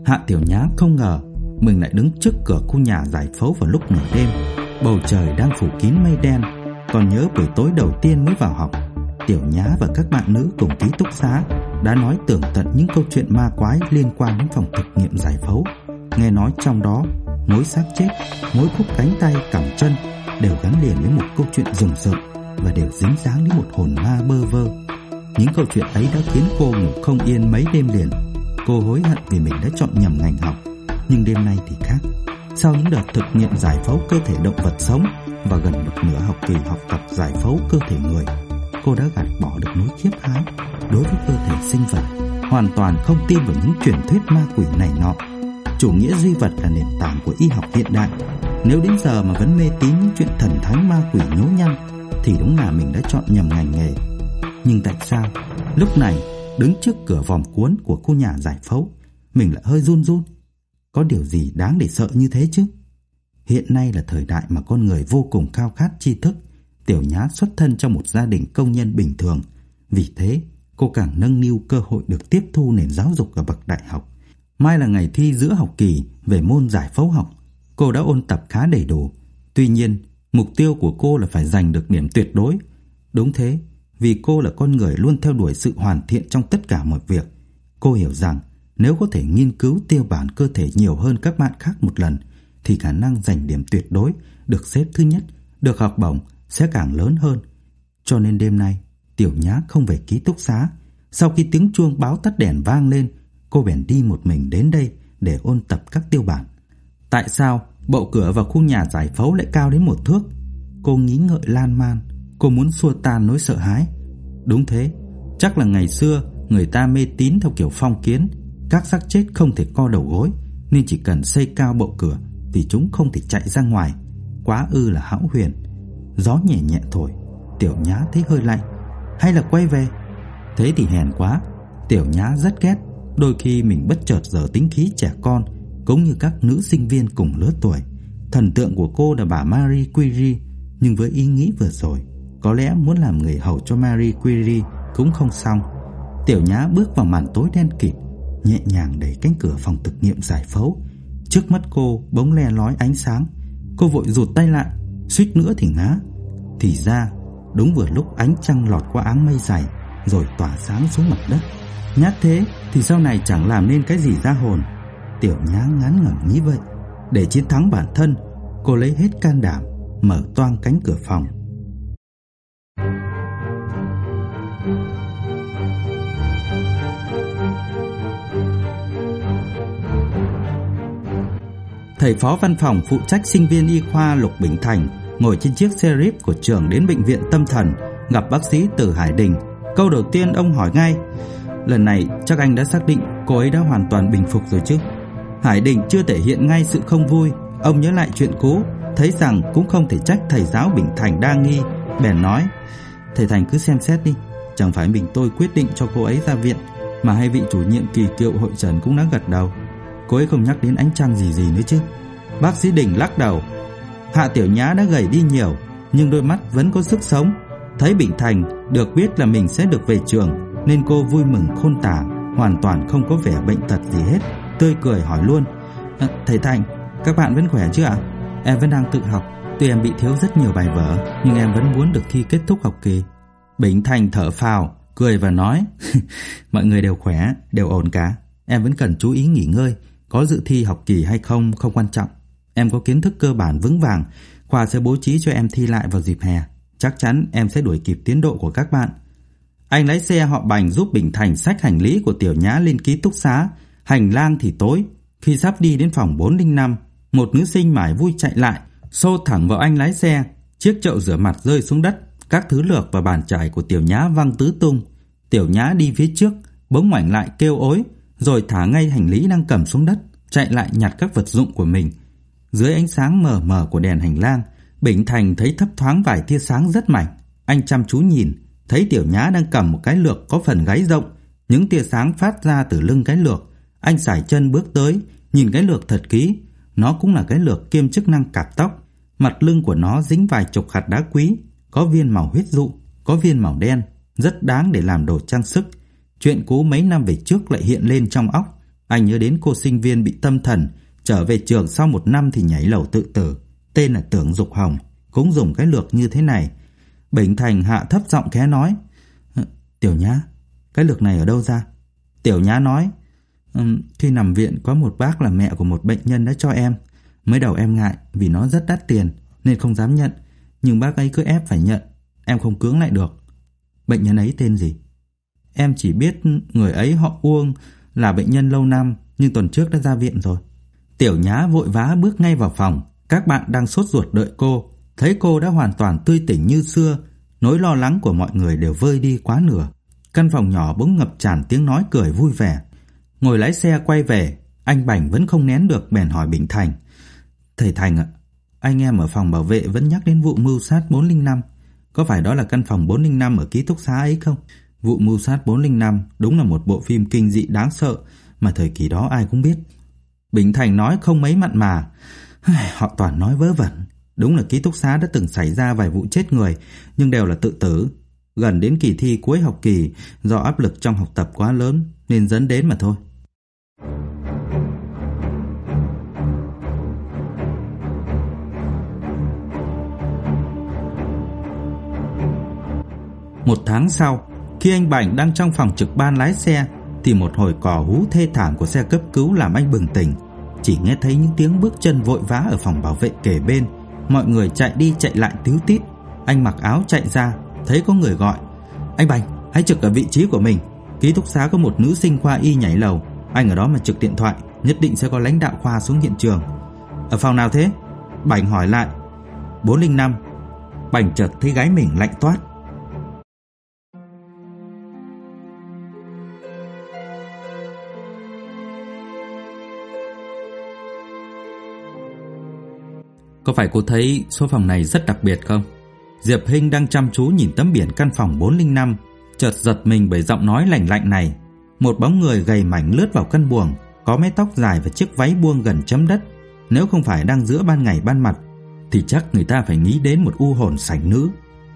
Speaker 1: Hạ Tiểu Nhã không ngờ mình lại đứng trước cửa khu nhà giải phẫu vào lúc nửa đêm. Bầu trời đang phủ kín mây đen. Còn nhớ buổi tối đầu tiên mới vào học, Tiểu Nhã và các bạn nữ cùng ký túc xá đã nói tường tận những câu chuyện ma quái liên quan đến phòng thực nghiệm giải phẫu. Nghe nói trong đó, mỗi xác chết, mỗi khúc cánh tay cẳng chân đều gắn liền với một câu chuyện rùng rợn và đều dính dáng đến một hồn ma bơ vơ. Những câu chuyện ấy đã khiến cô ngủ không yên mấy đêm liền. Cô hối hận vì mình đã chọn nhầm ngành học. Nhưng đêm nay thì khác. Sau những đợt thực nghiệm giải phẫu cơ thể động vật sống và gần một nửa học kỳ học tập giải phẫu cơ thể người, cô đã gạt bỏ được mối khiếp hái đối với cơ thể sinh vật, hoàn toàn không tin vào những truyền thuyết ma quỷ này nọ. Chủ nghĩa duy vật là nền tảng của y học hiện đại. Nếu đến giờ mà vẫn mê tín những chuyện thần thánh ma quỷ nhố nhăng thì đúng là mình đã chọn nhầm ngành nghề. Nhưng tại sao lúc này đứng trước cửa vòm cuốn của khu nhà giải phẫu mình lại hơi run run? Có điều gì đáng để sợ như thế chứ? Hiện nay là thời đại mà con người vô cùng khao khát tri thức. Tiểu Nhã xuất thân trong một gia đình công nhân bình thường. Vì thế cô càng nâng niu cơ hội được tiếp thu nền giáo dục ở bậc đại học. Mai là ngày thi giữa học kỳ về môn giải phẫu học. Cô đã ôn tập khá đầy đủ. Tuy nhiên mục tiêu của cô là phải giành được điểm tuyệt đối. Đúng thế, vì cô là con người luôn theo đuổi sự hoàn thiện trong tất cả mọi việc. Cô hiểu rằng nếu có thể nghiên cứu tiêu bản cơ thể nhiều hơn các bạn khác một lần thì khả năng giành điểm tuyệt đối, được xếp thứ nhất, được học bổng sẽ càng lớn hơn. Cho nên đêm nay Tiểu Nhã không về ký túc xá. Sau khi tiếng chuông báo tắt đèn vang lên, cô bèn đi một mình đến đây để ôn tập các tiêu bản. Tại sao bậu cửa vào khu nhà giải phẫu lại cao đến 1 thước? Cô nghĩ ngợi lan man. Cô muốn xua tan nỗi sợ hãi. Đúng thế, chắc là ngày xưa người ta mê tín theo kiểu phong kiến. Các xác chết không thể co đầu gối nên chỉ cần xây cao bậu cửa vì chúng không thể chạy ra ngoài. Quá ư là hão huyền. Gió nhẹ nhẹ thổi, Tiểu Nhã thấy hơi lạnh. Hay là quay về? Thế thì hèn quá. Tiểu Nhã rất ghét đôi khi mình bất chợt giở tính khí trẻ con, cũng như các nữ sinh viên cùng lứa tuổi. Thần tượng của cô là bà Marie Curie, nhưng với ý nghĩ vừa rồi, có lẽ muốn làm người hầu cho Marie Curie cũng không xong. Tiểu Nhã bước vào màn tối đen kịt, nhẹ nhàng đẩy cánh cửa phòng thực nghiệm giải phẫu. Trước mắt cô bỗng le lói ánh sáng. Cô vội rụt tay lại, suýt nữa thì ngã. Thì ra đúng vừa lúc ánh trăng lọt qua áng mây dày rồi tỏa sáng xuống mặt đất. Nhát thế thì sau này chẳng làm nên cái gì ra hồn. Tiểu Nhã ngán ngẩm nghĩ vậy. Để chiến thắng bản thân, cô lấy hết can đảm mở toang cánh cửa phòng. Thầy phó văn phòng phụ trách sinh viên y khoa Lục Bình Thành ngồi trên chiếc xe jeep của trường đến bệnh viện tâm thần, gặp bác sĩ Từ Hải Đình. Câu đầu tiên ông hỏi ngay: lần này chắc anh đã xác định cô ấy đã hoàn toàn bình phục rồi chứ? Hải Đình chưa thể hiện ngay sự không vui. Ông nhớ lại chuyện cũ, thấy rằng cũng không thể trách thầy giáo Bình Thành đa nghi, bèn nói: thầy Thành cứ xem xét đi, chẳng phải mình tôi quyết định cho cô ấy ra viện, mà hai vị chủ nhiệm kỳ cựu hội trần cũng đã gật đầu. Cô ấy không nhắc đến ánh trăng gì nữa chứ? Bác sĩ Đình lắc đầu. Hạ Tiểu Nhã đã gầy đi nhiều, nhưng đôi mắt vẫn có sức sống. Thấy Bình Thành được biết là mình sẽ được về trường nên cô vui mừng khôn tả, hoàn toàn không có vẻ bệnh tật gì hết, tươi cười hỏi luôn: thầy Thành, các bạn vẫn khỏe chứ ạ? Em vẫn đang tự học, tuy em bị thiếu rất nhiều bài vở, nhưng em vẫn muốn được thi kết thúc học kỳ. Bình Thành thở phào, cười và nói: mọi người đều khỏe, đều ổn cả. Em vẫn cần chú ý nghỉ ngơi. Có dự thi học kỳ hay không không quan trọng. Em có kiến thức cơ bản vững vàng, khoa sẽ bố trí cho em thi lại vào dịp hè. Chắc chắn em sẽ đuổi kịp tiến độ của các bạn. Anh lái xe họ Bành giúp Bình Thành xách hành lý của Tiểu Nhã lên ký túc xá. Hành lang thì tối. Khi sắp đi đến phòng 405, một nữ sinh mải vui chạy lại, xô thẳng vào anh lái xe. Chiếc chậu rửa mặt rơi xuống đất, các thứ lược và bàn chải của Tiểu Nhã văng tứ tung. Tiểu Nhã đi phía trước, bỗng ngoảnh lại kêu ối, rồi thả ngay hành lý đang cầm xuống đất, chạy lại nhặt các vật dụng của mình. Dưới ánh sáng mờ mờ của đèn hành lang, Bình Thành thấy thấp thoáng vài tia sáng rất mảnh. Anh chăm chú nhìn, thấy Tiểu Nhã đang cầm một cái lược có phần gáy rộng. Những tia sáng phát ra từ lưng cái lược. Anh sải chân bước tới, nhìn cái lược thật kỹ. Nó cũng là cái lược kiêm chức năng cạp tóc. Mặt lưng của nó dính vài chục hạt đá quý, có viên màu huyết dụ, có viên màu đen, rất đáng để làm đồ trang sức. Chuyện cũ mấy năm về trước lại hiện lên trong óc. Anh nhớ đến cô sinh viên bị tâm thần, trở về trường sau 1 năm thì nhảy lầu tự tử, tên là Tưởng Dục Hồng, cũng dùng cái lược như thế này. Bình Thành hạ thấp giọng khẽ nói: Tiểu Nhã, cái lược này ở đâu ra? Tiểu Nhã nói: Khi nằm viện có một bác là mẹ của một bệnh nhân đã cho em. Mới đầu em ngại vì nó rất đắt tiền nên không dám nhận, nhưng bác ấy cứ ép phải nhận, em không cưỡng lại được. Bệnh nhân ấy tên gì? Em chỉ biết người ấy họ Uông, là bệnh nhân lâu năm nhưng tuần trước đã ra viện rồi. Tiểu Nhã vội vã bước ngay vào phòng. Các bạn đang sốt ruột đợi cô. Thấy cô đã hoàn toàn tươi tỉnh như xưa, nỗi lo lắng của mọi người đều vơi đi quá nửa. Căn phòng nhỏ bỗng ngập tràn tiếng nói cười vui vẻ. Ngồi lái xe quay về, anh Bảnh vẫn không nén được bèn hỏi Bình Thành: Thầy Thành ạ, anh em ở phòng bảo vệ vẫn nhắc đến vụ mưu sát 405. Có phải đó là căn phòng 405 ở ký túc xá ấy không? Vụ mưu sát 405 đúng là một bộ phim kinh dị đáng sợ mà thời kỳ đó ai cũng biết. Bình Thành nói không mấy mặn mà: Họ toàn nói vớ vẩn. Đúng là ký túc xá đã từng xảy ra vài vụ chết người, nhưng đều là tự tử. Gần đến kỳ thi cuối học kỳ, do áp lực trong học tập quá lớn nên dẫn đến mà thôi. Một tháng sau, khi anh Bảnh đang trong phòng trực ban lái xe thì một hồi còi hú thê thảm của xe cấp cứu làm anh bừng tỉnh. Chỉ nghe thấy những tiếng bước chân vội vã ở phòng bảo vệ kề bên. Mọi người chạy đi chạy lại tíu tít. Anh mặc áo chạy ra, thấy có người gọi: Anh Bảnh, hãy trực ở vị trí của mình. Ký túc xá có một nữ sinh khoa y nhảy lầu, anh ở đó mà trực điện thoại, nhất định sẽ có lãnh đạo khoa xuống hiện trường. Ở phòng nào thế? Bảnh hỏi lại. 405. Bảnh chợt thấy gáy mình lạnh toát. Có phải cô thấy số phòng này rất đặc biệt không? Diệp Hinh đang chăm chú nhìn tấm biển căn phòng 405, chợt giật mình bởi giọng nói lạnh lạnh này. Một bóng người gầy mảnh lướt vào căn buồng, có mái tóc dài và chiếc váy buông gần chấm đất. Nếu không phải đang giữa ban ngày ban mặt thì chắc người ta phải nghĩ đến một u hồn sảnh nữ.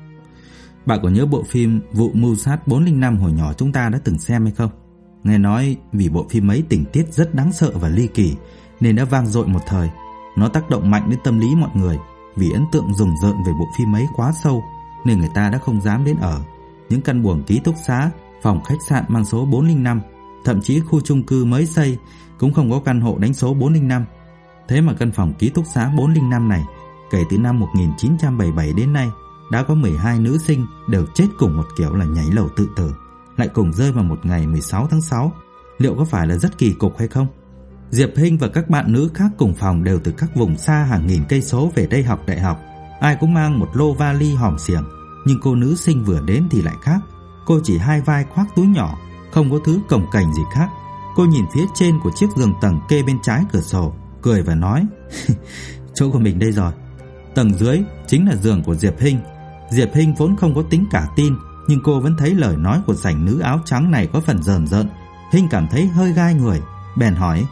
Speaker 1: Bạn có nhớ bộ phim Vụ mưu sát 405 hồi nhỏ chúng ta đã từng xem hay không? Nghe nói vì bộ phim ấy tình tiết rất đáng sợ và ly kỳ nên đã vang dội một thời. Nó tác động mạnh đến tâm lý mọi người. Vì ấn tượng rùng rợn về bộ phim ấy quá sâu nên người ta đã không dám đến ở những căn buồng ký túc xá, phòng khách sạn mang số 405. Thậm chí khu chung cư mới xây cũng không có căn hộ đánh số 405. Thế mà căn phòng ký túc xá 405 này kể từ năm 1977 đến nay đã có 12 nữ sinh đều chết cùng một kiểu là nhảy lầu tự tử, lại cùng rơi vào một ngày 16 tháng 6. Liệu có phải là rất kỳ cục hay không? Diệp Hinh và các bạn nữ khác cùng phòng đều từ các vùng xa hàng nghìn cây số về đây học đại học. Ai cũng mang một lô vali hòm xiềng, nhưng cô nữ sinh vừa đến thì lại khác. Cô chỉ hai vai khoác túi nhỏ, không có thứ cồng kềnh gì khác. Cô nhìn phía trên của chiếc giường tầng kê bên trái cửa sổ, cười và nói: Chỗ của mình đây rồi. Tầng dưới chính là giường của Diệp Hinh. Diệp Hinh vốn không có tính cả tin, nhưng cô vẫn thấy lời nói của sảnh nữ áo trắng này có phần rờn rợn. Hinh cảm thấy hơi gai người, bèn hỏi: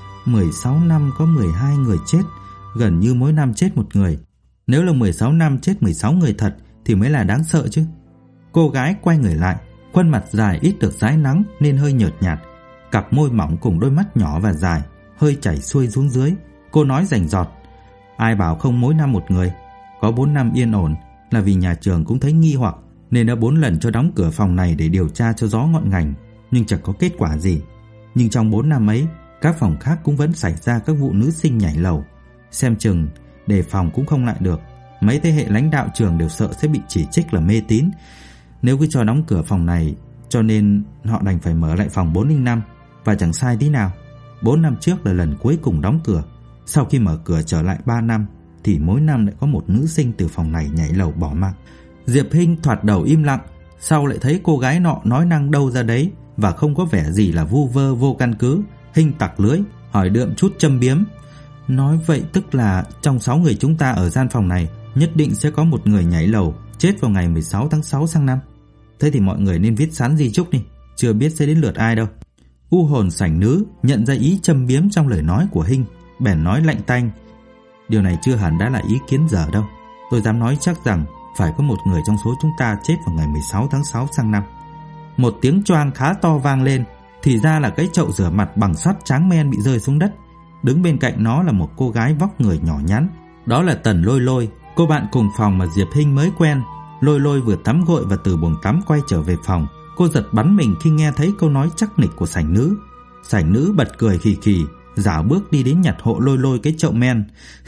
Speaker 1: 16 năm có 12 người chết, gần như mỗi năm chết một người. Nếu là 16 năm chết 16 người thật thì mới là đáng sợ chứ. Cô gái quay người lại, khuôn mặt dài ít được rái nắng nên hơi nhợt nhạt, cặp môi mỏng cùng đôi mắt nhỏ và dài hơi chảy xuôi xuống dưới. Cô nói rành rọt: Ai bảo không mỗi năm một người. Có 4 năm yên ổn là vì nhà trường cũng thấy nghi hoặc nên đã 4 lần cho đóng cửa phòng này để điều tra cho rõ ngọn ngành, nhưng chẳng có kết quả gì. Nhưng trong 4 năm ấy, các phòng khác cũng vẫn xảy ra các vụ nữ sinh nhảy lầu. Xem chừng đề phòng cũng không lại được. Mấy thế hệ lãnh đạo trường đều sợ sẽ bị chỉ trích là mê tín nếu cứ cho đóng cửa phòng này, cho nên họ đành phải mở lại phòng 405. Và chẳng sai tí nào, 4 năm trước là lần cuối cùng đóng cửa. Sau khi mở cửa trở lại 3 năm thì mỗi năm lại có một nữ sinh từ phòng này nhảy lầu bỏ mạng. Diệp Hinh thoạt đầu im lặng, sau lại thấy cô gái nọ nói năng đâu ra đấy và không có vẻ gì là vu vơ vô căn cứ. Hinh tặc lưỡi, hỏi đượm chút châm biếm: Nói vậy tức là trong 6 người chúng ta ở gian phòng này nhất định sẽ có một người nhảy lầu chết vào ngày 16 tháng 6 sang năm. Thế thì mọi người nên viết sẵn di chúc đi, chưa biết sẽ đến lượt ai đâu. U hồn sảnh nữ nhận ra ý châm biếm trong lời nói của Hinh, bèn nói lạnh tanh: Điều này chưa hẳn đã là ý kiến dở đâu. Tôi dám nói chắc rằng phải có một người trong số chúng ta chết vào ngày 16 tháng 6 sang năm. Một tiếng choang khá to vang lên, Thì ra là cái chậu rửa mặt bằng sắt tráng men bị rơi xuống đất. Đứng bên cạnh nó là một cô gái vóc người nhỏ nhắn. Đó là Tần Lôi Lôi, cô bạn cùng phòng mà Diệp Hinh mới quen. Lôi Lôi vừa tắm gội và từ buồng tắm quay trở về phòng. Cô giật bắn mình khi nghe thấy câu nói chắc nịch của sảnh nữ. Sảnh nữ bật cười khì khì, rảo bước đi đến nhặt hộ Lôi Lôi cái chậu men.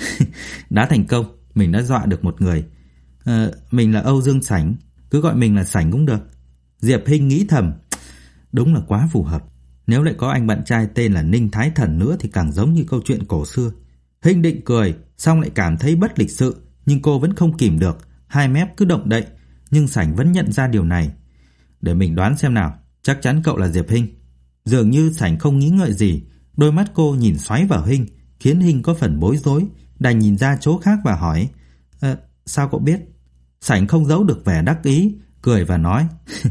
Speaker 1: Đã thành công, mình đã dọa được một người. Mình là Âu Dương Sảnh, cứ gọi mình là Sảnh cũng được. Diệp Hinh nghĩ thầm, đúng là quá phù hợp. Nếu lại có anh bạn trai tên là Ninh Thái Thần nữa thì càng giống như câu chuyện cổ xưa. Hinh định cười, xong lại cảm thấy bất lịch sự, nhưng cô vẫn không kìm được, hai mép cứ động đậy. Nhưng Sảnh vẫn nhận ra điều này. Để mình đoán xem nào, chắc chắn cậu là Diệp Hinh. Dường như Sảnh không nghĩ ngợi gì, đôi mắt cô nhìn xoáy vào Hinh, khiến Hinh có phần bối rối, đành nhìn ra chỗ khác và hỏi, sao cậu biết? Sảnh không giấu được vẻ đắc ý, cười và nói,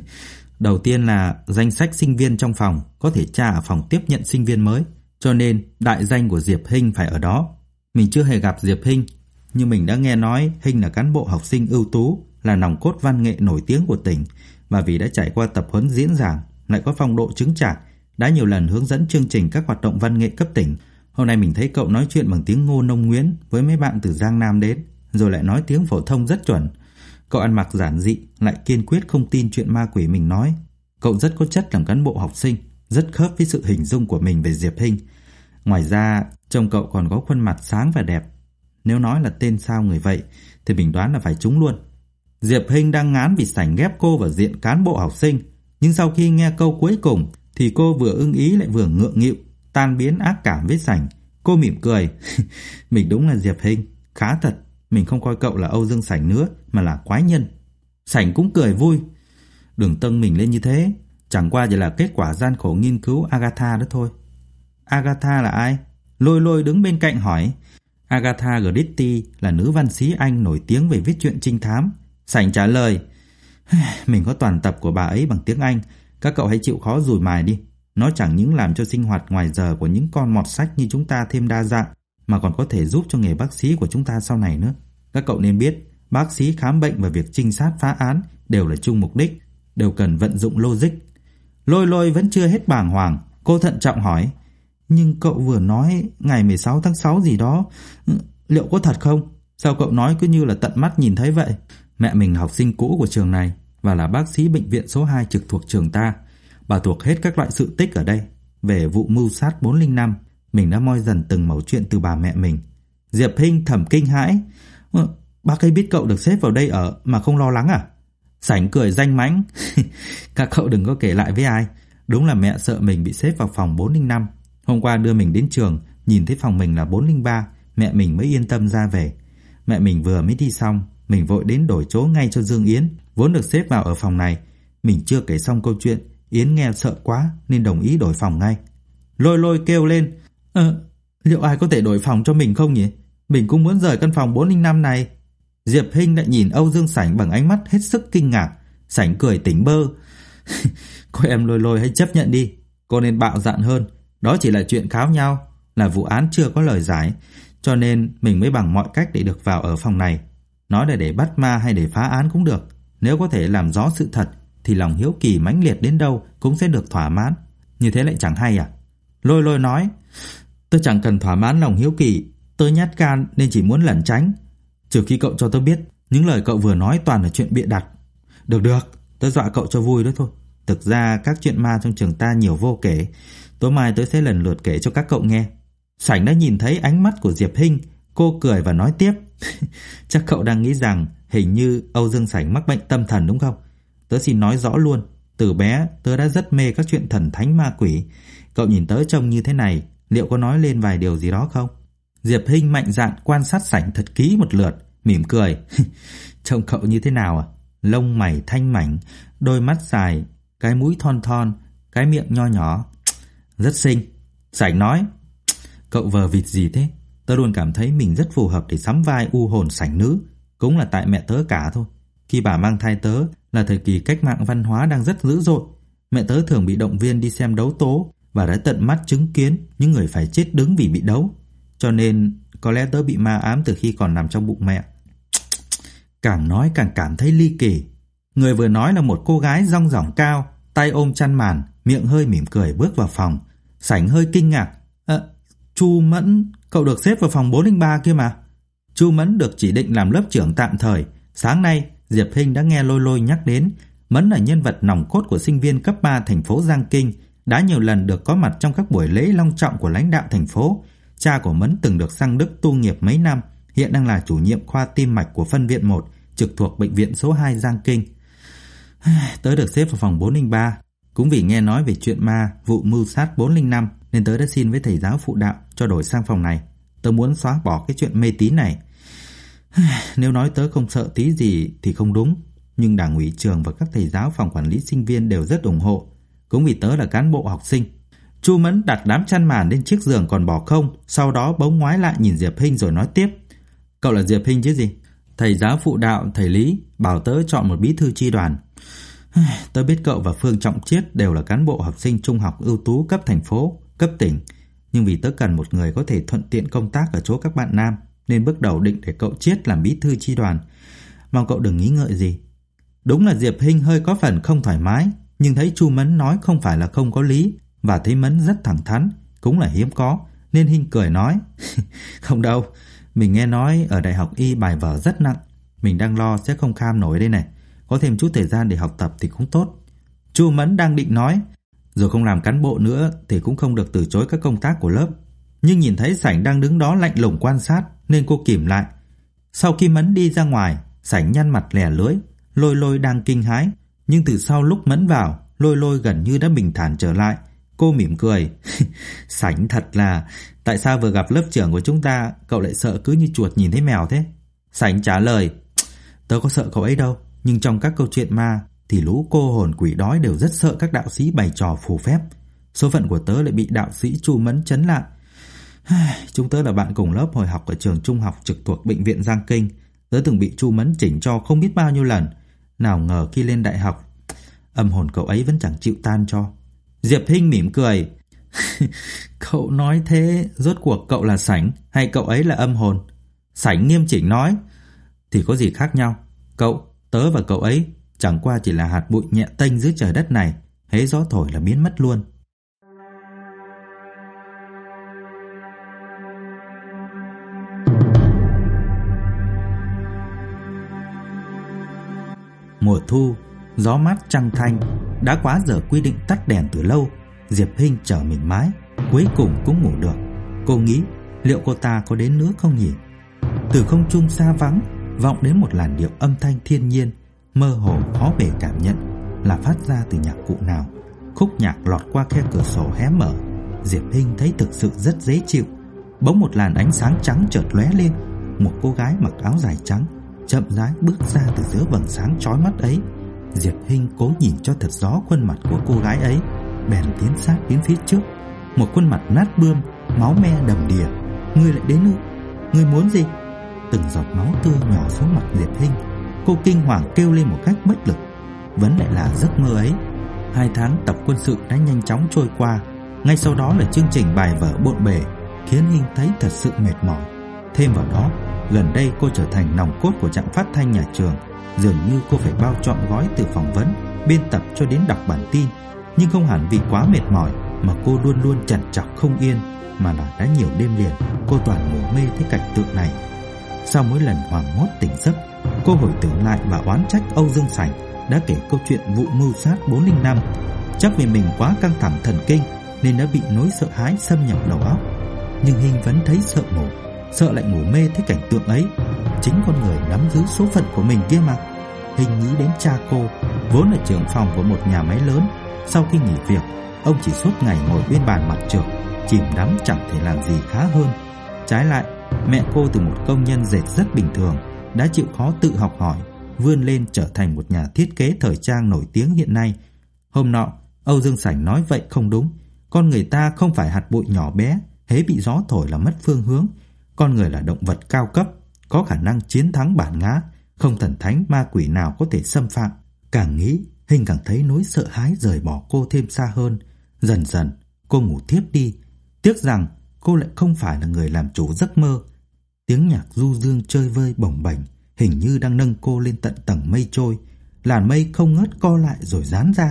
Speaker 1: đầu tiên là danh sách sinh viên trong phòng có thể tra ở phòng tiếp nhận sinh viên mới, cho nên đại danh của Diệp Hinh phải ở đó. Mình chưa hề gặp Diệp Hinh, nhưng mình đã nghe nói Hinh là cán bộ học sinh ưu tú, là nòng cốt văn nghệ nổi tiếng của tỉnh, và vì đã trải qua tập huấn diễn giảng, lại có phong độ chững chạc, đã nhiều lần hướng dẫn chương trình các hoạt động văn nghệ cấp tỉnh. Hôm nay mình thấy cậu nói chuyện bằng tiếng Ngô Nông Nguyễn với mấy bạn từ Giang Nam đến, rồi lại nói tiếng phổ thông rất chuẩn. Cậu ăn mặc giản dị, lại kiên quyết không tin chuyện ma quỷ mình nói. Cậu rất có chất làm cán bộ học sinh, rất khớp với sự hình dung của mình về Diệp Hinh. Ngoài ra, trông cậu còn có khuôn mặt sáng và đẹp. Nếu nói là tên sao người vậy, thì mình đoán là phải trúng luôn. Diệp Hinh đang ngán vì Sảnh ghép cô vào diện cán bộ học sinh, nhưng sau khi nghe câu cuối cùng, thì cô vừa ưng ý lại vừa ngượng nghịu, tan biến ác cảm với Sảnh. Cô mỉm cười, mình đúng là Diệp Hinh, khá thật. Mình không coi cậu là Âu Dương Sảnh nữa, mà là quái nhân. Sảnh cũng cười vui. Đừng tâng mình lên như thế, chẳng qua chỉ là kết quả gian khổ nghiên cứu Agatha đó thôi. Agatha là ai? Lôi Lôi đứng bên cạnh hỏi. Agatha Christie là nữ văn sĩ Anh nổi tiếng về viết truyện trinh thám. Sảnh trả lời, mình có toàn tập của bà ấy bằng tiếng Anh, các cậu hãy chịu khó dùi mài đi. Nó chẳng những làm cho sinh hoạt ngoài giờ của những con mọt sách như chúng ta thêm đa dạng, mà còn có thể giúp cho nghề bác sĩ của chúng ta sau này nữa. Các cậu nên biết, bác sĩ khám bệnh và việc trinh sát phá án đều là chung mục đích, đều cần vận dụng logic. Lôi Lôi vẫn chưa hết bàng hoàng, cô thận trọng hỏi, nhưng cậu vừa nói ngày 16 tháng 6 gì đó, liệu có thật không? Sao cậu nói cứ như là tận mắt nhìn thấy vậy? Mẹ mình là học sinh cũ của trường này và là bác sĩ bệnh viện số 2 trực thuộc trường ta. Bà thuộc hết các loại sự tích ở đây. Về vụ mưu sát 405, mình đã moi dần từng mẩu chuyện từ bà mẹ mình. Diệp Hinh thầm kinh hãi. Bác ấy biết cậu được xếp vào đây ở mà không lo lắng à? Sảnh cười danh mãnh. Các cậu đừng có kể lại với ai. Đúng là mẹ sợ mình bị xếp vào phòng 405. Hôm qua đưa mình đến trường, nhìn thấy phòng mình là 403, mẹ mình mới yên tâm ra về. Mẹ mình vừa mới đi xong, mình vội đến đổi chỗ ngay cho Dương Yến, vốn được xếp vào ở phòng này. Mình chưa kể xong câu chuyện, Yến nghe sợ quá nên đồng ý đổi phòng ngay. Lôi Lôi kêu lên, liệu ai có thể đổi phòng cho mình không nhỉ? Mình cũng muốn rời căn phòng 405 này. Diệp Hinh lại nhìn Âu Dương Sảnh bằng ánh mắt hết sức kinh ngạc. Sảnh cười tỉnh bơ. Cô em Lôi Lôi hãy chấp nhận đi, cô nên bạo dạn hơn. Đó chỉ là chuyện kháo nhau, là vụ án chưa có lời giải, cho nên mình mới bằng mọi cách để được vào ở phòng này. Nói là để bắt ma hay để phá án cũng được. Nếu có thể làm rõ sự thật thì lòng hiếu kỳ mãnh liệt đến đâu cũng sẽ được thỏa mãn. Như thế lại chẳng hay à? Lôi Lôi nói, tôi chẳng cần thỏa mãn lòng hiếu kỳ, tôi nhát gan nên chỉ muốn lẩn tránh. Trừ khi cậu cho tôi biết những lời cậu vừa nói toàn là chuyện bịa đặt. Được, tôi dọa cậu cho vui đó thôi. Thực ra các chuyện ma trong trường ta nhiều vô kể. Tối mai tôi sẽ lần lượt kể cho các cậu nghe. Sảnh đã nhìn thấy ánh mắt của Diệp Hinh, cô cười và nói tiếp. Chắc cậu đang nghĩ rằng hình như Âu Dương Sảnh mắc bệnh tâm thần đúng không? Tớ xin nói rõ luôn, từ bé tớ đã rất mê các chuyện thần thánh ma quỷ. Cậu nhìn tớ trông như thế này, liệu có nói lên vài điều gì đó không? Diệp Hinh mạnh dạn quan sát Sảnh thật kỹ một lượt, mỉm cười. Trông cậu như thế nào à? Lông mày thanh mảnh, đôi mắt dài, cái mũi thon thon, cái miệng nho nhỏ. Rất xinh. Sảnh nói, cậu vờ vịt gì thế? Tớ luôn cảm thấy mình rất phù hợp để sắm vai u hồn Sảnh nữ. Cũng là tại mẹ tớ cả thôi. Khi bà mang thai tớ là thời kỳ cách mạng văn hóa đang rất dữ dội. Mẹ tớ thường bị động viên đi xem đấu tố và đã tận mắt chứng kiến những người phải chết đứng vì bị đấu. Cho nên có lẽ tớ bị ma ám từ khi còn nằm trong bụng mẹ. Càng nói càng cảm thấy ly kỳ. Người vừa nói là một cô gái dong dỏng cao, tay ôm chăn màn, miệng hơi mỉm cười bước vào phòng. Sảnh hơi kinh ngạc. Chu Mẫn, cậu được xếp vào phòng 403 kia mà. Chu Mẫn được chỉ định làm lớp trưởng tạm thời. Sáng nay, Diệp Hinh đã nghe Lôi Lôi nhắc đến. Mẫn là nhân vật nòng cốt của sinh viên cấp 3 thành phố Giang Kinh, đã nhiều lần được có mặt trong các buổi lễ long trọng của lãnh đạo thành phố. Cha của Mẫn từng được sang Đức tu nghiệp mấy năm, hiện đang là chủ nhiệm khoa tim mạch của phân viện 1, trực thuộc bệnh viện số 2 Giang Kinh. Tớ được xếp vào phòng 403, cũng vì nghe nói về chuyện ma vụ mưu sát 405 nên tớ đã xin với thầy giáo phụ đạo cho đổi sang phòng này. Tớ muốn xóa bỏ cái chuyện mê tín này. Nếu nói tớ không sợ tí gì thì không đúng, nhưng đảng ủy trường và các thầy giáo phòng quản lý sinh viên đều rất ủng hộ, cũng vì tớ là cán bộ học sinh. Chu Mẫn đặt đám chăn màn lên chiếc giường còn bỏ không, sau đó bỗng ngoái lại nhìn Diệp Hinh rồi nói tiếp. Cậu là Diệp Hinh chứ gì? Thầy giáo phụ đạo, thầy Lý, bảo tớ chọn một bí thư chi đoàn. Tớ biết cậu và Phương Trọng Chiết đều là cán bộ học sinh trung học ưu tú cấp thành phố, cấp tỉnh, nhưng vì tớ cần một người có thể thuận tiện công tác ở chỗ các bạn nam, nên bước đầu định để cậu Chiết làm bí thư chi đoàn. Mong cậu đừng nghĩ ngợi gì. Đúng là Diệp Hinh hơi có phần không thoải mái, nhưng thấy Chu Mẫn nói không phải là không có lý, và thấy Mẫn rất thẳng thắn, cũng là hiếm có, nên Hinh cười nói. Không đâu, mình nghe nói ở đại học y bài vở rất nặng, mình đang lo sẽ không kham nổi đây này, có thêm chút thời gian để học tập thì cũng tốt. Chu Mẫn đang định nói, rồi không làm cán bộ nữa thì cũng không được từ chối các công tác của lớp, nhưng nhìn thấy Sảnh đang đứng đó lạnh lùng quan sát nên cô kìm lại. Sau khi Mẫn đi ra ngoài, Sảnh nhăn mặt lè lưỡi. Lôi Lôi đang kinh hãi, nhưng từ sau lúc Mẫn vào, Lôi Lôi gần như đã bình thản trở lại. Cô mỉm cười. Sảnh thật là, tại sao vừa gặp lớp trưởng của chúng ta cậu lại sợ cứ như chuột nhìn thấy mèo thế? Sảnh trả lời, tớ có sợ cậu ấy đâu, nhưng trong các câu chuyện ma thì lũ cô hồn quỷ đói đều rất sợ các đạo sĩ bày trò phù phép. Số phận của tớ lại bị đạo sĩ Chu Mẫn trấn lại. Chúng tớ là bạn cùng lớp hồi học ở trường trung học trực thuộc bệnh viện Giang Kinh. Tớ từng bị Chu Mẫn chỉnh cho không biết bao nhiêu lần. Nào ngờ khi lên đại học, âm hồn cậu ấy vẫn chẳng chịu tan cho. Diệp Hinh mỉm cười. Cậu nói thế, rốt cuộc cậu là Sảnh hay cậu ấy là âm hồn? Sảnh nghiêm chỉnh nói, thì có gì khác nhau. Cậu, tớ và cậu ấy chẳng qua chỉ là hạt bụi nhẹ tênh dưới trời đất này, hễ gió thổi là biến mất luôn. Mùa thu, gió mát trăng thanh, đã quá giờ quy định tắt đèn từ lâu. Diệp Hinh trở mình mái, cuối cùng cũng ngủ được. Cô nghĩ liệu cô ta có đến nữa không nhỉ? Từ không trung xa vắng vọng đến một làn điệu âm thanh thiên nhiên, mơ hồ khó bề cảm nhận là phát ra từ nhạc cụ nào. Khúc nhạc lọt qua khe cửa sổ hé mở. Diệp Hinh thấy thực sự rất dễ chịu. Bỗng một làn ánh sáng trắng chợt lóe lên. Một cô gái mặc áo dài trắng chậm rãi bước ra từ giữa vầng sáng chói mắt ấy. Diệp Hinh cố nhìn cho thật rõ khuôn mặt của cô gái ấy, bèn tiến sát đến phía trước. Một khuôn mặt nát bươm, máu me đầm đìa. Ngươi lại đến ư? Ngươi muốn gì? Từng giọt máu tươi nhỏ xuống mặt Diệp Hinh. Cô kinh hoàng kêu lên một cách bất lực. Vẫn lại là giấc mơ ấy. 2 tháng tập quân sự đã nhanh chóng trôi qua. Ngay sau đó là chương trình bài vở bộn bề, khiến Hinh thấy thật sự mệt mỏi. Thêm vào đó, gần đây cô trở thành nòng cốt của trạm phát thanh nhà trường. Dường như cô phải bao trọn gói từ phỏng vấn, biên tập cho đến đọc bản tin. Nhưng không hẳn vì quá mệt mỏi mà cô luôn luôn trằn trọc không yên, mà là đã nhiều đêm liền cô toàn ngủ mê thấy cảnh tượng này. Sau mỗi lần hoảng hốt tỉnh giấc, cô hồi tưởng lại và oán trách Âu Dương Sảnh đã kể câu chuyện vụ mưu sát 405. Chắc vì mình quá căng thẳng thần kinh nên đã bị nỗi sợ hãi xâm nhập đầu óc. Nhưng Hinh vẫn thấy sợ ngủ, sợ lại ngủ mê thấy cảnh tượng ấy. Chính con người nắm giữ số phận của mình kia mà. Hinh nghĩ đến cha cô, vốn là trưởng phòng của một nhà máy lớn. Sau khi nghỉ việc, ông chỉ suốt ngày ngồi bên bàn mặt trược, chìm đắm chẳng thể làm gì khá hơn. Trái lại, mẹ cô từ một công nhân dệt rất bình thường đã chịu khó tự học hỏi, vươn lên trở thành một nhà thiết kế thời trang nổi tiếng hiện nay. Hôm nọ, Âu Dương Sảnh nói vậy không đúng. Con người ta không phải hạt bụi nhỏ bé, hễ bị gió thổi là mất phương hướng. Con người là động vật cao cấp, có khả năng chiến thắng bản ngã, không thần thánh ma quỷ nào có thể xâm phạm. Càng nghĩ, Hinh càng thấy nỗi sợ hãi rời bỏ cô thêm xa hơn. Dần dần, cô ngủ thiếp đi. Tiếc rằng cô lại không phải là người làm chủ giấc mơ. Tiếng nhạc du dương chơi vơi bồng bềnh, hình như đang nâng cô lên tận tầng mây trôi. Làn mây không ngớt co lại rồi giãn ra,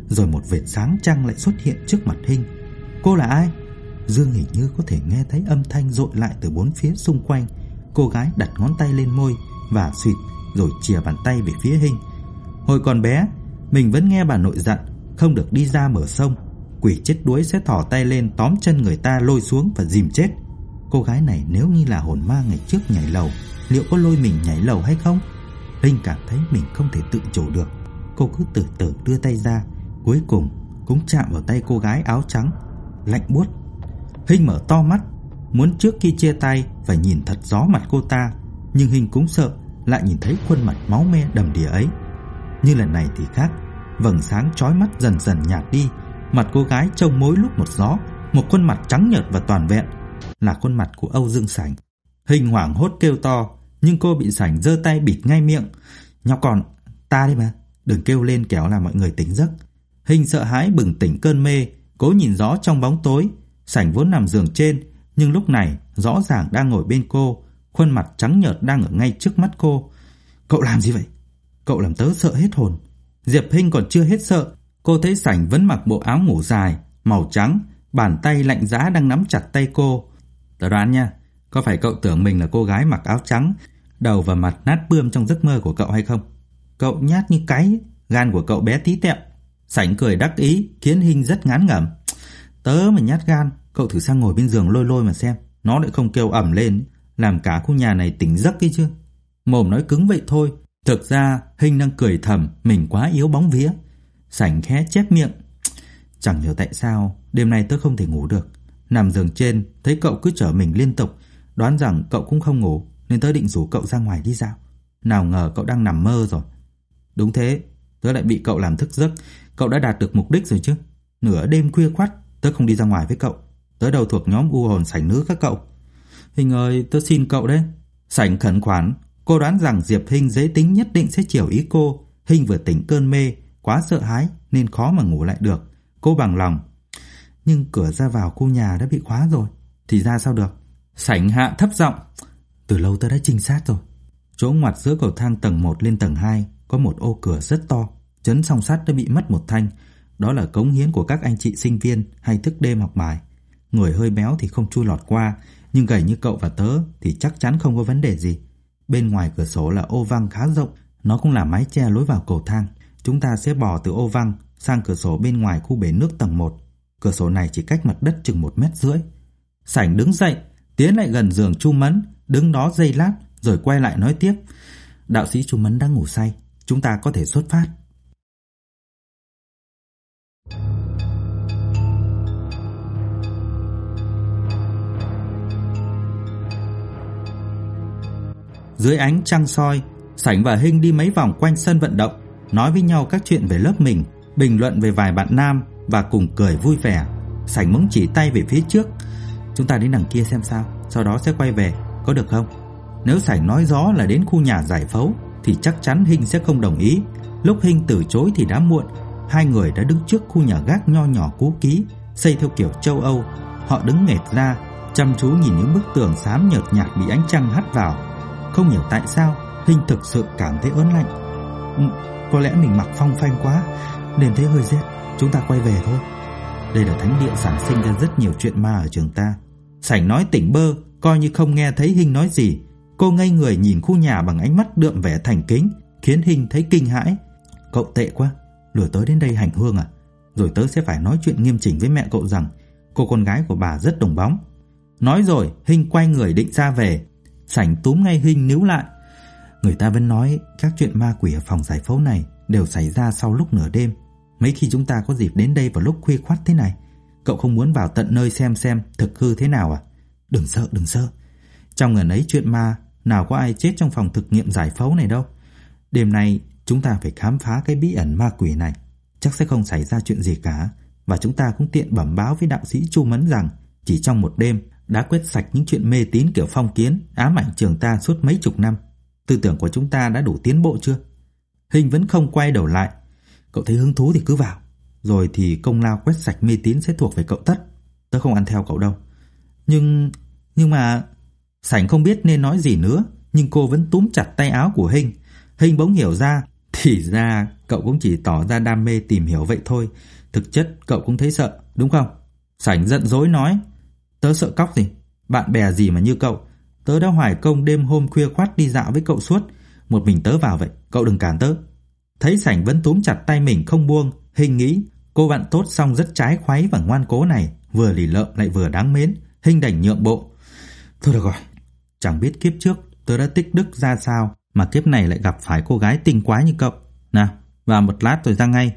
Speaker 1: rồi một vệt sáng trăng lại xuất hiện trước mặt Hinh. Cô là ai? Dương hình như có thể nghe thấy âm thanh dội lại từ bốn phía xung quanh. Cô gái đặt ngón tay lên môi và suýt rồi chìa bàn tay về phía Hinh. Hồi còn bé, mình vẫn nghe bà nội dặn không được đi ra bờ sông, quỷ chết đuối sẽ thò tay lên tóm chân người ta lôi xuống và dìm chết. Cô gái này nếu như là hồn ma ngày trước nhảy lầu, liệu có lôi mình nhảy lầu hay không? Hinh cảm thấy mình không thể tự chủ được. Cô cứ từ từ đưa tay ra, cuối cùng cũng chạm vào tay cô gái áo trắng, lạnh buốt. Hinh mở to mắt, muốn trước khi chia tay phải nhìn thật rõ mặt cô ta, nhưng Hinh cũng sợ lại nhìn thấy khuôn mặt máu me đầm đìa ấy. Nhưng lần này thì khác, vầng sáng chói mắt dần dần nhạt đi, mặt cô gái trông mỗi lúc một rõ, một khuôn mặt trắng nhợt và toàn vẹn, là khuôn mặt của Âu Dương Sảnh. Hinh hoảng hốt kêu to, nhưng cô bị Sảnh giơ tay bịt ngay miệng. Nhóc con, ta đi mà, đừng kêu lên kéo làm mọi người tỉnh giấc. Hinh sợ hãi bừng tỉnh cơn mê, cố nhìn rõ trong bóng tối. Sảnh vốn nằm giường trên, nhưng lúc này rõ ràng đang ngồi bên cô, khuôn mặt trắng nhợt đang ở ngay trước mắt cô. Cậu làm gì vậy? Cậu làm tớ sợ hết hồn. Diệp Hinh còn chưa hết sợ, cô thấy Sảnh vẫn mặc bộ áo ngủ dài màu trắng, bàn tay lạnh giá đang nắm chặt tay cô. Tớ đoán nha, có phải cậu tưởng mình là cô gái mặc áo trắng, đầu và mặt nát bươm trong giấc mơ của cậu hay không? Cậu nhát như cái, gan của cậu bé tí tẹo. Sảnh cười đắc ý khiến Hinh rất ngán ngẩm. Tớ mà nhát gan, cậu thử sang ngồi bên giường lôi lôi mà xem, nó lại không kêu ầm lên, làm cả khu nhà này tỉnh giấc ấy chứ. Mồm nói cứng vậy thôi, thực ra Hinh đang cười thầm mình quá yếu bóng vía. Sảnh khẽ chép miệng. Chẳng hiểu tại sao đêm nay tớ không thể ngủ được. Nằm giường trên thấy cậu cứ chở mình liên tục, đoán rằng cậu cũng không ngủ, nên tớ định rủ cậu ra ngoài đi dạo. Nào ngờ cậu đang nằm mơ rồi. Đúng thế, tớ lại bị cậu làm thức giấc. Cậu đã đạt được mục đích rồi chứ. Nửa đêm khuya khoắt tớ không đi ra ngoài với cậu. Tớ đâu thuộc nhóm u hồn Sảnh nữ các cậu. Hinh ơi, tớ xin cậu đấy. Sảnh khẩn khoản. Cô đoán rằng Diệp Hinh dễ tính nhất định sẽ chiều ý cô. Hinh vừa tỉnh cơn mê, quá sợ hãi nên khó mà ngủ lại được. Cô bằng lòng. Nhưng cửa ra vào khu nhà đã bị khóa rồi, thì ra sao được? Sảnh hạ thấp giọng. Từ lâu tớ đã trinh sát rồi. Chỗ ngoặt giữa cầu thang tầng 1 lên tầng 2 có một ô cửa rất to, chấn song sắt đã bị mất một thanh. Đó là cống hiến của các anh chị sinh viên hay thức đêm học bài. Người hơi béo thì không chui lọt qua, nhưng gầy như cậu và tớ thì chắc chắn không có vấn đề gì. Bên ngoài cửa sổ là ô văng khá rộng, nó cũng là mái che lối vào cầu thang. Chúng ta sẽ bò từ ô văng sang cửa sổ bên ngoài khu bể nước tầng 1. Cửa sổ này chỉ cách mặt đất chừng 1,5 mét. Sảnh đứng dậy, tiến lại gần giường Chu Mẫn, đứng đó giây lát rồi quay lại nói tiếp. Đạo sĩ Chu Mẫn đang ngủ say, chúng ta có thể xuất phát. Dưới ánh trăng soi, Sảnh và Hinh đi mấy vòng quanh sân vận động, nói với nhau các chuyện về lớp mình, bình luận về vài bạn nam và cùng cười vui vẻ. Sảnh bỗng chỉ tay về phía trước. Chúng ta đến đằng kia xem sao, sau đó sẽ quay về, có được không? Nếu Sảnh nói rõ là đến khu nhà giải phẫu thì chắc chắn Hinh sẽ không đồng ý. Lúc Hinh từ chối thì đã muộn. Hai người đã đứng trước khu nhà gác nho nhỏ cũ kỹ, xây theo kiểu châu Âu. Họ đứng nghệt ra, chăm chú nhìn những bức tường xám nhợt nhạt bị ánh trăng hắt vào. Không hiểu tại sao Hinh thực sự cảm thấy ớn lạnh. Có lẽ mình mặc phong phanh quá nên thấy hơi rét. Chúng ta quay về thôi. Đây là thánh địa sản sinh ra rất nhiều chuyện ma ở trường ta. Sảnh nói tỉnh bơ, coi như không nghe thấy Hinh nói gì. Cô ngây người nhìn khu nhà bằng ánh mắt đượm vẻ thành kính, khiến Hinh thấy kinh hãi. Cậu tệ quá, lừa tớ đến đây hành hương à? Rồi tớ sẽ phải nói chuyện nghiêm chỉnh với mẹ cậu rằng cô con gái của bà rất đồng bóng. Nói rồi Hinh quay người định ra về. Sảnh túm ngay Hinh níu lại. Người ta vẫn nói các chuyện ma quỷ ở phòng giải phẫu này đều xảy ra sau lúc nửa đêm. Mấy khi chúng ta có dịp đến đây vào lúc khuya khoắt thế này, cậu không muốn vào tận nơi xem thực hư thế nào à? Đừng sợ. Trong ngần ấy chuyện ma, nào có ai chết trong phòng thực nghiệm giải phẫu này đâu. Đêm nay chúng ta phải khám phá cái bí ẩn ma quỷ này. Chắc sẽ không xảy ra chuyện gì cả. Và chúng ta cũng tiện bẩm báo với đạo sĩ Chu Mẫn rằng chỉ trong một đêm đã quét sạch những chuyện mê tín kiểu phong kiến ám ảnh trường ta suốt mấy chục năm. Tư tưởng của chúng ta đã đủ tiến bộ chưa? Hinh vẫn không quay đầu lại. Cậu thấy hứng thú thì cứ vào, rồi thì công lao quét sạch mê tín sẽ thuộc về cậu tất. Tớ không ăn theo cậu đâu. Nhưng mà... Sảnh không biết nên nói gì nữa, nhưng cô vẫn túm chặt tay áo của Hinh. Hinh bỗng hiểu ra, Thì ra cậu cũng chỉ tỏ ra đam mê tìm hiểu vậy thôi. Thực chất cậu cũng thấy sợ, đúng không? Sảnh giận dỗi nói. Tớ sợ cóc gì? Bạn bè gì mà như cậu. Tớ đã hoài công đêm hôm khuya khoắt đi dạo với cậu suốt. Một mình tớ vào vậy, cậu đừng cản tớ. Thấy Sảnh vẫn túm chặt tay mình không buông, Hinh nghĩ cô bạn tốt song rất trái khoái và ngoan cố này vừa lì lợm lại vừa đáng mến. Hinh đành nhượng bộ. Thôi được rồi, chẳng biết kiếp trước tớ đã tích đức ra sao mà kiếp này lại gặp phải cô gái tinh quái như cậu. Nào, vào một lát rồi ra ngay.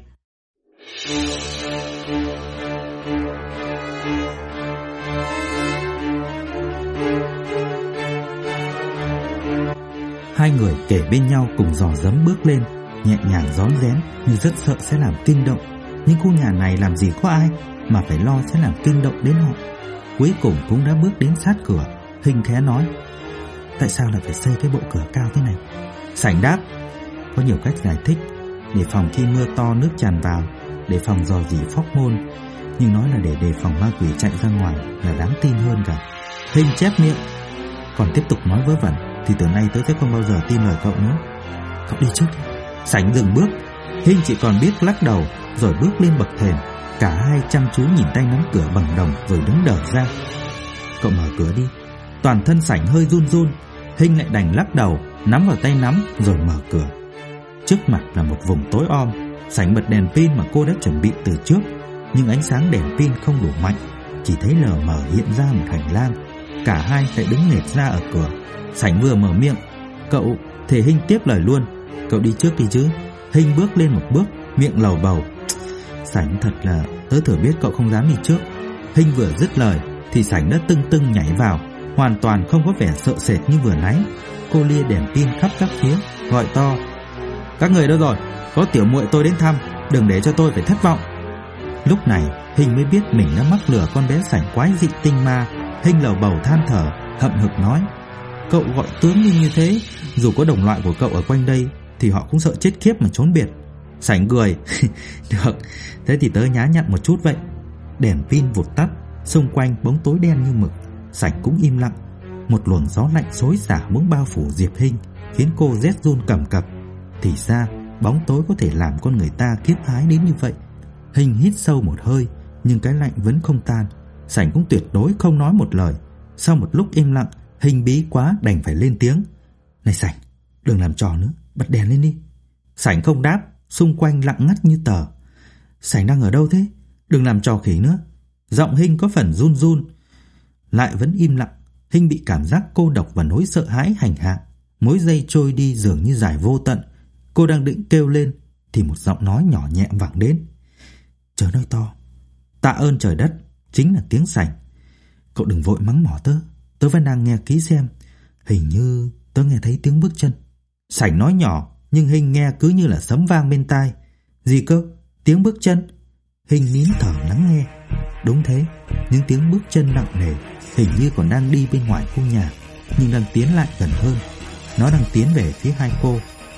Speaker 1: Hai người kể bên nhau cùng dò dẫm bước lên, nhẹ nhàng rón rén nhưng rất sợ sẽ làm kinh động. Nhưng khu nhà này làm gì có ai mà phải lo sẽ làm kinh động đến họ. Cuối cùng cũng đã bước đến sát cửa. Hinh khẽ nói. Tại sao lại phải xây cái bộ cửa cao thế này? Sảnh đáp. Có nhiều cách giải thích. Để phòng khi mưa to nước tràn vào, để phòng dò dỉ phóc môn. Nhưng nói là để đề phòng ma quỷ chạy ra ngoài là đáng tin hơn cả. Hinh chép miệng. Còn tiếp tục nói vớ vẩn thì từ nay tớ sẽ không bao giờ tin lời cậu nữa. Cậu đi trước đi. Sảnh dừng bước. Hinh chỉ còn biết lắc đầu rồi bước lên bậc thềm. Cả hai chăm chú nhìn tay nắm cửa bằng đồng rồi đứng đờ ra. Cậu mở cửa đi. Toàn thân Sảnh hơi run run. Hinh lại đành lắc đầu, nắm vào tay nắm rồi mở cửa. Trước mặt là một vùng tối om. Sảnh bật đèn pin mà cô đã chuẩn bị từ trước, nhưng ánh sáng đèn pin không đủ mạnh, chỉ thấy lờ mờ hiện ra một hành lang. Cả hai lại đứng nghệt ra ở cửa. Sảnh vừa mở miệng, cậu, thì Hinh tiếp lời luôn. Cậu đi trước đi chứ. Hinh bước lên một bước, miệng lầu bầu. Sảnh thật là tớ thừa biết cậu không dám đi trước. Hinh vừa dứt lời thì Sảnh đã tưng tưng nhảy vào, hoàn toàn không có vẻ sợ sệt như vừa nãy. Cô lia đèn pin khắp các phía, gọi to. Các người đâu rồi? Có tiểu muội tôi đến thăm, đừng để cho tôi phải thất vọng. Lúc này Hinh mới biết mình đã mắc lừa con bé Sảnh quái dị tinh ma. Hinh lầu bầu than thở, hậm hực nói. Cậu gọi tướng như thế, dù có đồng loại của cậu ở quanh đây thì họ cũng sợ chết khiếp mà trốn biệt. Sảnh cười. Được, thế thì tớ nhá nhặn một chút vậy. Đèn pin vụt tắt, xung quanh bóng tối đen như mực. Sảnh cũng im lặng. Một luồng gió lạnh xối xả muốn bao phủ Diệp Hinh, khiến cô rét run cầm cập. Thì ra bóng tối có thể làm con người ta kiếp hái đến như vậy. Hinh hít sâu một hơi, nhưng cái lạnh vẫn không tan. Sảnh cũng tuyệt đối không nói một lời. Sau một lúc im lặng, Hinh bí quá đành phải lên tiếng. Này Sảnh, đừng làm trò nữa, bật đèn lên đi. Sảnh không đáp, xung quanh lặng ngắt như tờ. Sảnh đang ở đâu thế? Đừng làm trò khỉ nữa. Giọng Hinh có phần run run. Lại vẫn im lặng. Hinh bị cảm giác cô độc và nỗi sợ hãi hành hạ. Mỗi giây trôi đi dường như dài vô tận. Cô đang định kêu lên thì một giọng nói nhỏ nhẹ vẳng đến. Chớ nói to. Tạ ơn trời đất. Chính là tiếng Sảnh. Cậu đừng vội mắng mỏ tớ. Tớ vẫn đang nghe kỹ xem. Hình như tớ nghe thấy tiếng bước chân. Sảnh nói nhỏ, nhưng Hinh nghe cứ như là sấm vang bên tai. Gì cơ? Tiếng bước chân? Hinh nín thở lắng nghe. Đúng thế, những tiếng bước chân nặng nề, hình như còn đang đi bên ngoài khu nhà, nhưng đang tiến lại gần hơn. Nó đang tiến về phía hai cô.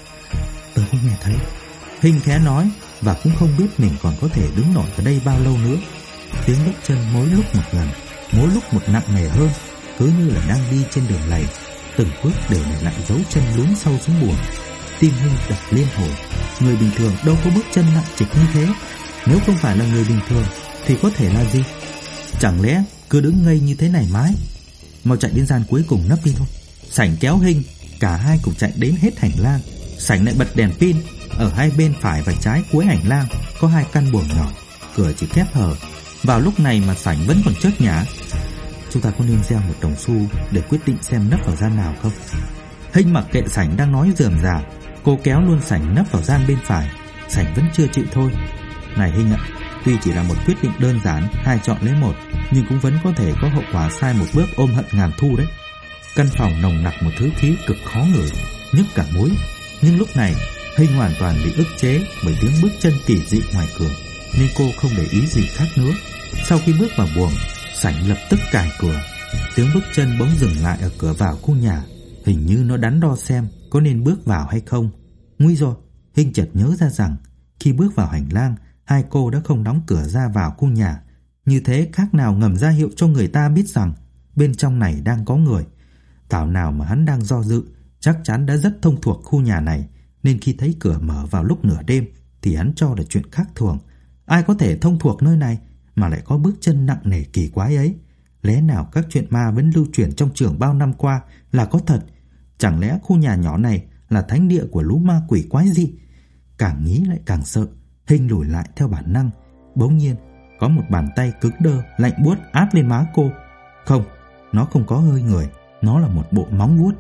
Speaker 1: Tớ cũng nghe thấy. Hinh khẽ nói, và cũng không biết mình còn có thể đứng nổi ở đây bao lâu nữa. Tiếng bước chân mỗi lúc một gần, mỗi lúc một nặng nề hơn, cứ như là đang đi trên đường lầy. Từng bước đều để lại dấu chân lún sâu xuống buồng. Tim Hinh đập liên hồi. Người bình thường đâu có bước chân nặng trịch như thế. Nếu không phải là người bình thường thì có thể là gì? Chẳng lẽ cứ đứng ngây như thế này mãi? Mau chạy đến gian cuối cùng nấp đi thôi. Sảnh kéo Hinh, cả hai cùng chạy đến hết hành lang. Sảnh lại bật đèn pin. Ở hai bên phải và trái cuối hành lang có hai căn buồng nhỏ, cửa chỉ khép hờ. Vào lúc này mà Sảnh vẫn còn chớt nhả. Chúng ta có nên gieo một đồng xu để quyết định xem nấp vào gian nào không? Hinh mặc kệ Sảnh đang nói rườm rà, cô kéo luôn Sảnh nấp vào gian bên phải. Sảnh vẫn chưa chịu thôi. Này Hinh ạ, tuy chỉ là một quyết định đơn giản, hai chọn lấy một, nhưng cũng vẫn có thể có hậu quả sai một bước ôm hận ngàn thu đấy. Căn phòng nồng nặc một thứ khí cực khó ngửi, nhức cả mũi. Nhưng lúc này Hinh hoàn toàn bị ức chế bởi tiếng bước chân kỳ dị ngoài cửa, nên cô không để ý gì khác nữa. Sau khi bước vào buồng, Sảnh lập tức cài cửa. Tiếng bước chân bỗng dừng lại ở cửa vào khu nhà. Hình như nó đắn đo xem có nên bước vào hay không. Nguy rồi, Hinh chợt nhớ ra rằng khi bước vào hành lang, hai cô đã không đóng cửa ra vào khu nhà. Như thế khác nào ngầm ra hiệu cho người ta biết rằng bên trong này đang có người. Thảo nào mà hắn đang do dự, chắc chắn đã rất thông thuộc khu nhà này, nên khi thấy cửa mở vào lúc nửa đêm thì hắn cho là chuyện khác thường. Ai có thể thông thuộc nơi này mà lại có bước chân nặng nề kỳ quái ấy? Lẽ nào các chuyện ma vẫn lưu truyền trong trường bao năm qua là có thật? Chẳng lẽ khu nhà nhỏ này là thánh địa của lũ ma quỷ quái gì? Càng nghĩ lại càng sợ, Hinh lùi lại theo bản năng. Bỗng nhiên có một bàn tay cứng đơ lạnh buốt áp lên má cô. Không, nó không có hơi người, nó là một bộ móng vuốt.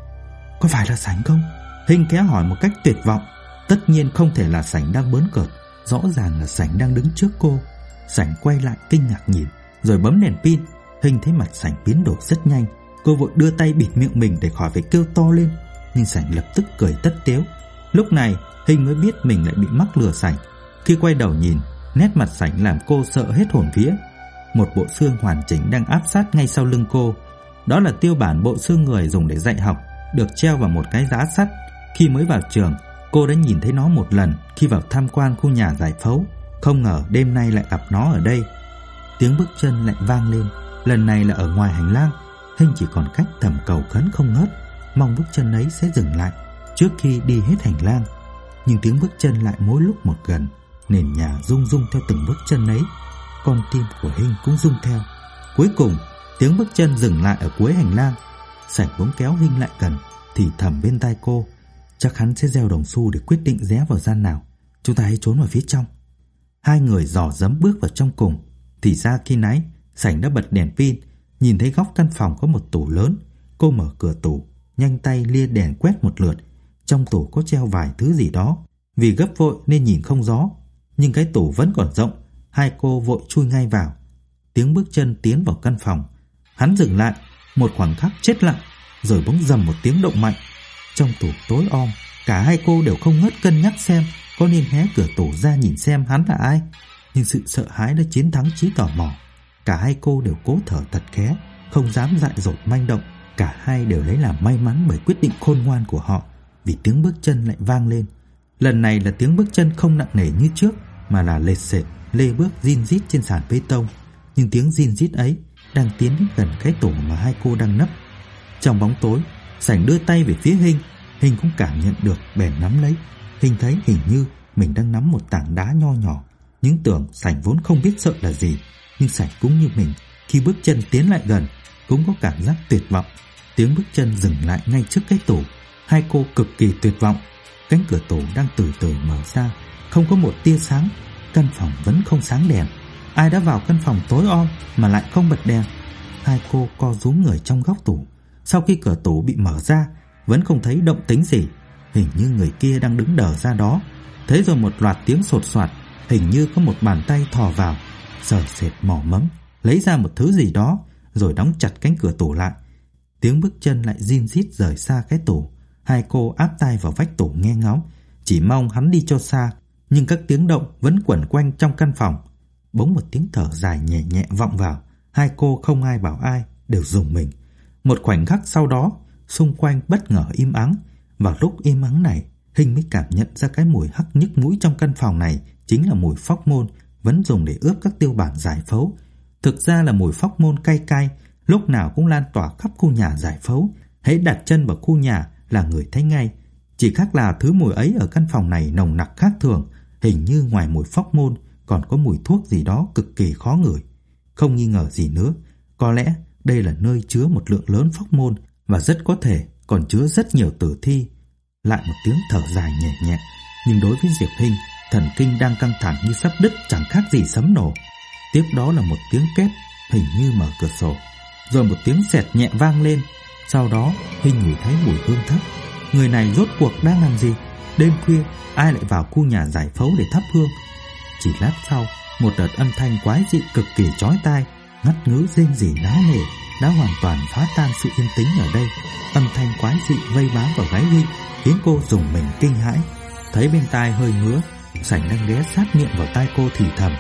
Speaker 1: Có phải là Sảnh không? Hinh khẽ hỏi một cách tuyệt vọng. Tất nhiên không thể là Sảnh đang bỡn cợt, rõ ràng là Sảnh đang đứng trước cô. Sảnh quay lại kinh ngạc nhìn, rồi bấm đèn pin. Hinh thấy mặt Sảnh biến đổi rất nhanh. Cô vội đưa tay bịt miệng mình để khỏi phải kêu to lên, nhưng Sảnh lập tức cười tất tếu. Lúc này Hinh mới biết mình lại bị mắc lừa Sảnh. Khi quay đầu nhìn, nét mặt Sảnh làm cô sợ hết hồn vía. Một bộ xương hoàn chỉnh đang áp sát ngay sau lưng cô. Đó là tiêu bản bộ xương người dùng để dạy học, được treo vào một cái giá sắt. Khi mới vào trường, cô đã nhìn thấy nó một lần khi vào tham quan khu nhà giải phẫu. Không ngờ đêm nay lại gặp nó ở đây. Tiếng bước chân lại vang lên, lần này là ở ngoài hành lang. Hinh chỉ còn cách thầm cầu khấn không ngớt, mong bước chân ấy sẽ dừng lại trước khi đi hết hành lang. Nhưng tiếng bước chân lại mỗi lúc một gần, nền nhà rung rung theo từng bước chân ấy. Con tim của Hinh cũng rung theo. Cuối cùng tiếng bước chân dừng lại ở cuối hành lang. Sảnh bỗng kéo Hinh lại gần, thì thầm bên tai cô, chắc hắn sẽ gieo đồng xu để quyết định rẽ vào gian nào. Chúng ta hãy trốn vào phía trong. Hai người dò dẫm bước vào trong cùng. Thì ra khi nãy Sảnh đã bật đèn pin, nhìn thấy góc căn phòng có một tủ lớn. Cô mở cửa tủ, nhanh tay lia đèn quét một lượt. Trong tủ có treo vài thứ gì đó. Vì gấp vội nên nhìn không rõ, nhưng cái tủ vẫn còn rộng. Hai cô vội chui ngay vào. Tiếng bước chân tiến vào căn phòng. Hắn dừng lại một khoảng khắc chết lặng, rồi bỗng dầm một tiếng động mạnh. Trong tủ tối om, cả hai cô đều không ngớt cân nhắc xem có nên hé cửa tủ ra nhìn xem hắn là ai. Nhưng sự sợ hãi đã chiến thắng trí tò mò. Cả hai cô đều cố thở thật khẽ, không dám dại dột manh động. Cả hai đều lấy làm may mắn bởi quyết định khôn ngoan của họ. Vì tiếng bước chân lại vang lên. Lần này là tiếng bước chân không nặng nề như trước, mà là lệt sệt, lê bước rin rít trên sàn bê tông. Nhưng tiếng rin rít ấy đang tiến đến gần cái tủ mà hai cô đang nấp. Trong bóng tối, Sảnh đưa tay về phía Hinh. Hinh cũng cảm nhận được, bèn nắm lấy. Hinh thấy hình như mình đang nắm một tảng đá nho nhỏ. Nhưng tưởng Sảnh vốn không biết sợ là gì, nhưng Sảnh cũng như mình, khi bước chân tiến lại gần cũng có cảm giác tuyệt vọng. Tiếng bước chân dừng lại ngay trước cái tủ. Hai cô cực kỳ tuyệt vọng. Cánh cửa tủ đang từ từ mở ra, không có một tia sáng. Căn phòng vẫn không sáng đèn. Ai đã vào căn phòng tối om mà lại không bật đèn? Hai cô co rúm người trong góc tủ. Sau khi cửa tủ bị mở ra, vẫn không thấy động tĩnh gì. Hình như người kia đang đứng đờ ra đó. Thế rồi một loạt tiếng sột soạt, hình như có một bàn tay thò vào, sờ sệt mò mẫm, lấy ra một thứ gì đó, rồi đóng chặt cánh cửa tủ lại. Tiếng bước chân lại rin rít rời xa cái tủ. Hai cô áp tai vào vách tủ nghe ngóng, chỉ mong hắn đi cho xa. Nhưng các tiếng động vẫn quẩn quanh trong căn phòng. Bỗng một tiếng thở dài nhẹ nhẹ vọng vào. Hai cô không ai bảo ai, đều rùng mình. Một khoảnh khắc sau đó, xung quanh bất ngờ im ắng. Vào lúc im ắng này, Hinh mới cảm nhận ra cái mùi hắc nhức mũi trong căn phòng này chính là mùi phóc môn vẫn dùng để ướp các tiêu bản giải phẫu. Thực ra là mùi phóc môn cay cay, lúc nào cũng lan tỏa khắp khu nhà giải phẫu. Hễ đặt chân vào khu nhà là người thấy ngay. Chỉ khác là thứ mùi ấy ở căn phòng này nồng nặc khác thường. Hình như ngoài mùi phóc môn còn có mùi thuốc gì đó cực kỳ khó ngửi. Không nghi ngờ gì nữa, có lẽ đây là nơi chứa một lượng lớn phóc môn, và rất có thể còn chứa rất nhiều tử thi. Lại một tiếng thở dài nhẹ nhẹ. Nhưng đối với Diệp Hinh, thần kinh đang căng thẳng như sắp đứt chẳng khác gì sấm nổ. Tiếp đó là một tiếng két, hình như mở cửa sổ. Rồi một tiếng sẹt nhẹ vang lên. Sau đó Hinh ngửi thấy mùi hương thấp. Người này rốt cuộc đang làm gì? Đêm khuya ai lại vào khu nhà giải phẫu để thắp hương? Chỉ lát sau, một đợt âm thanh quái dị cực kỳ chói tai, ngắt ngứ rên rỉ náo nề đã hoàn toàn phá tan sự yên tĩnh ở đây. Âm thanh quái dị vây bám vào gáy Hinh, khiến cô rùng mình kinh hãi. Thấy bên tai hơi ngứa, Sảnh đang ghé sát miệng vào tai cô thì thầm: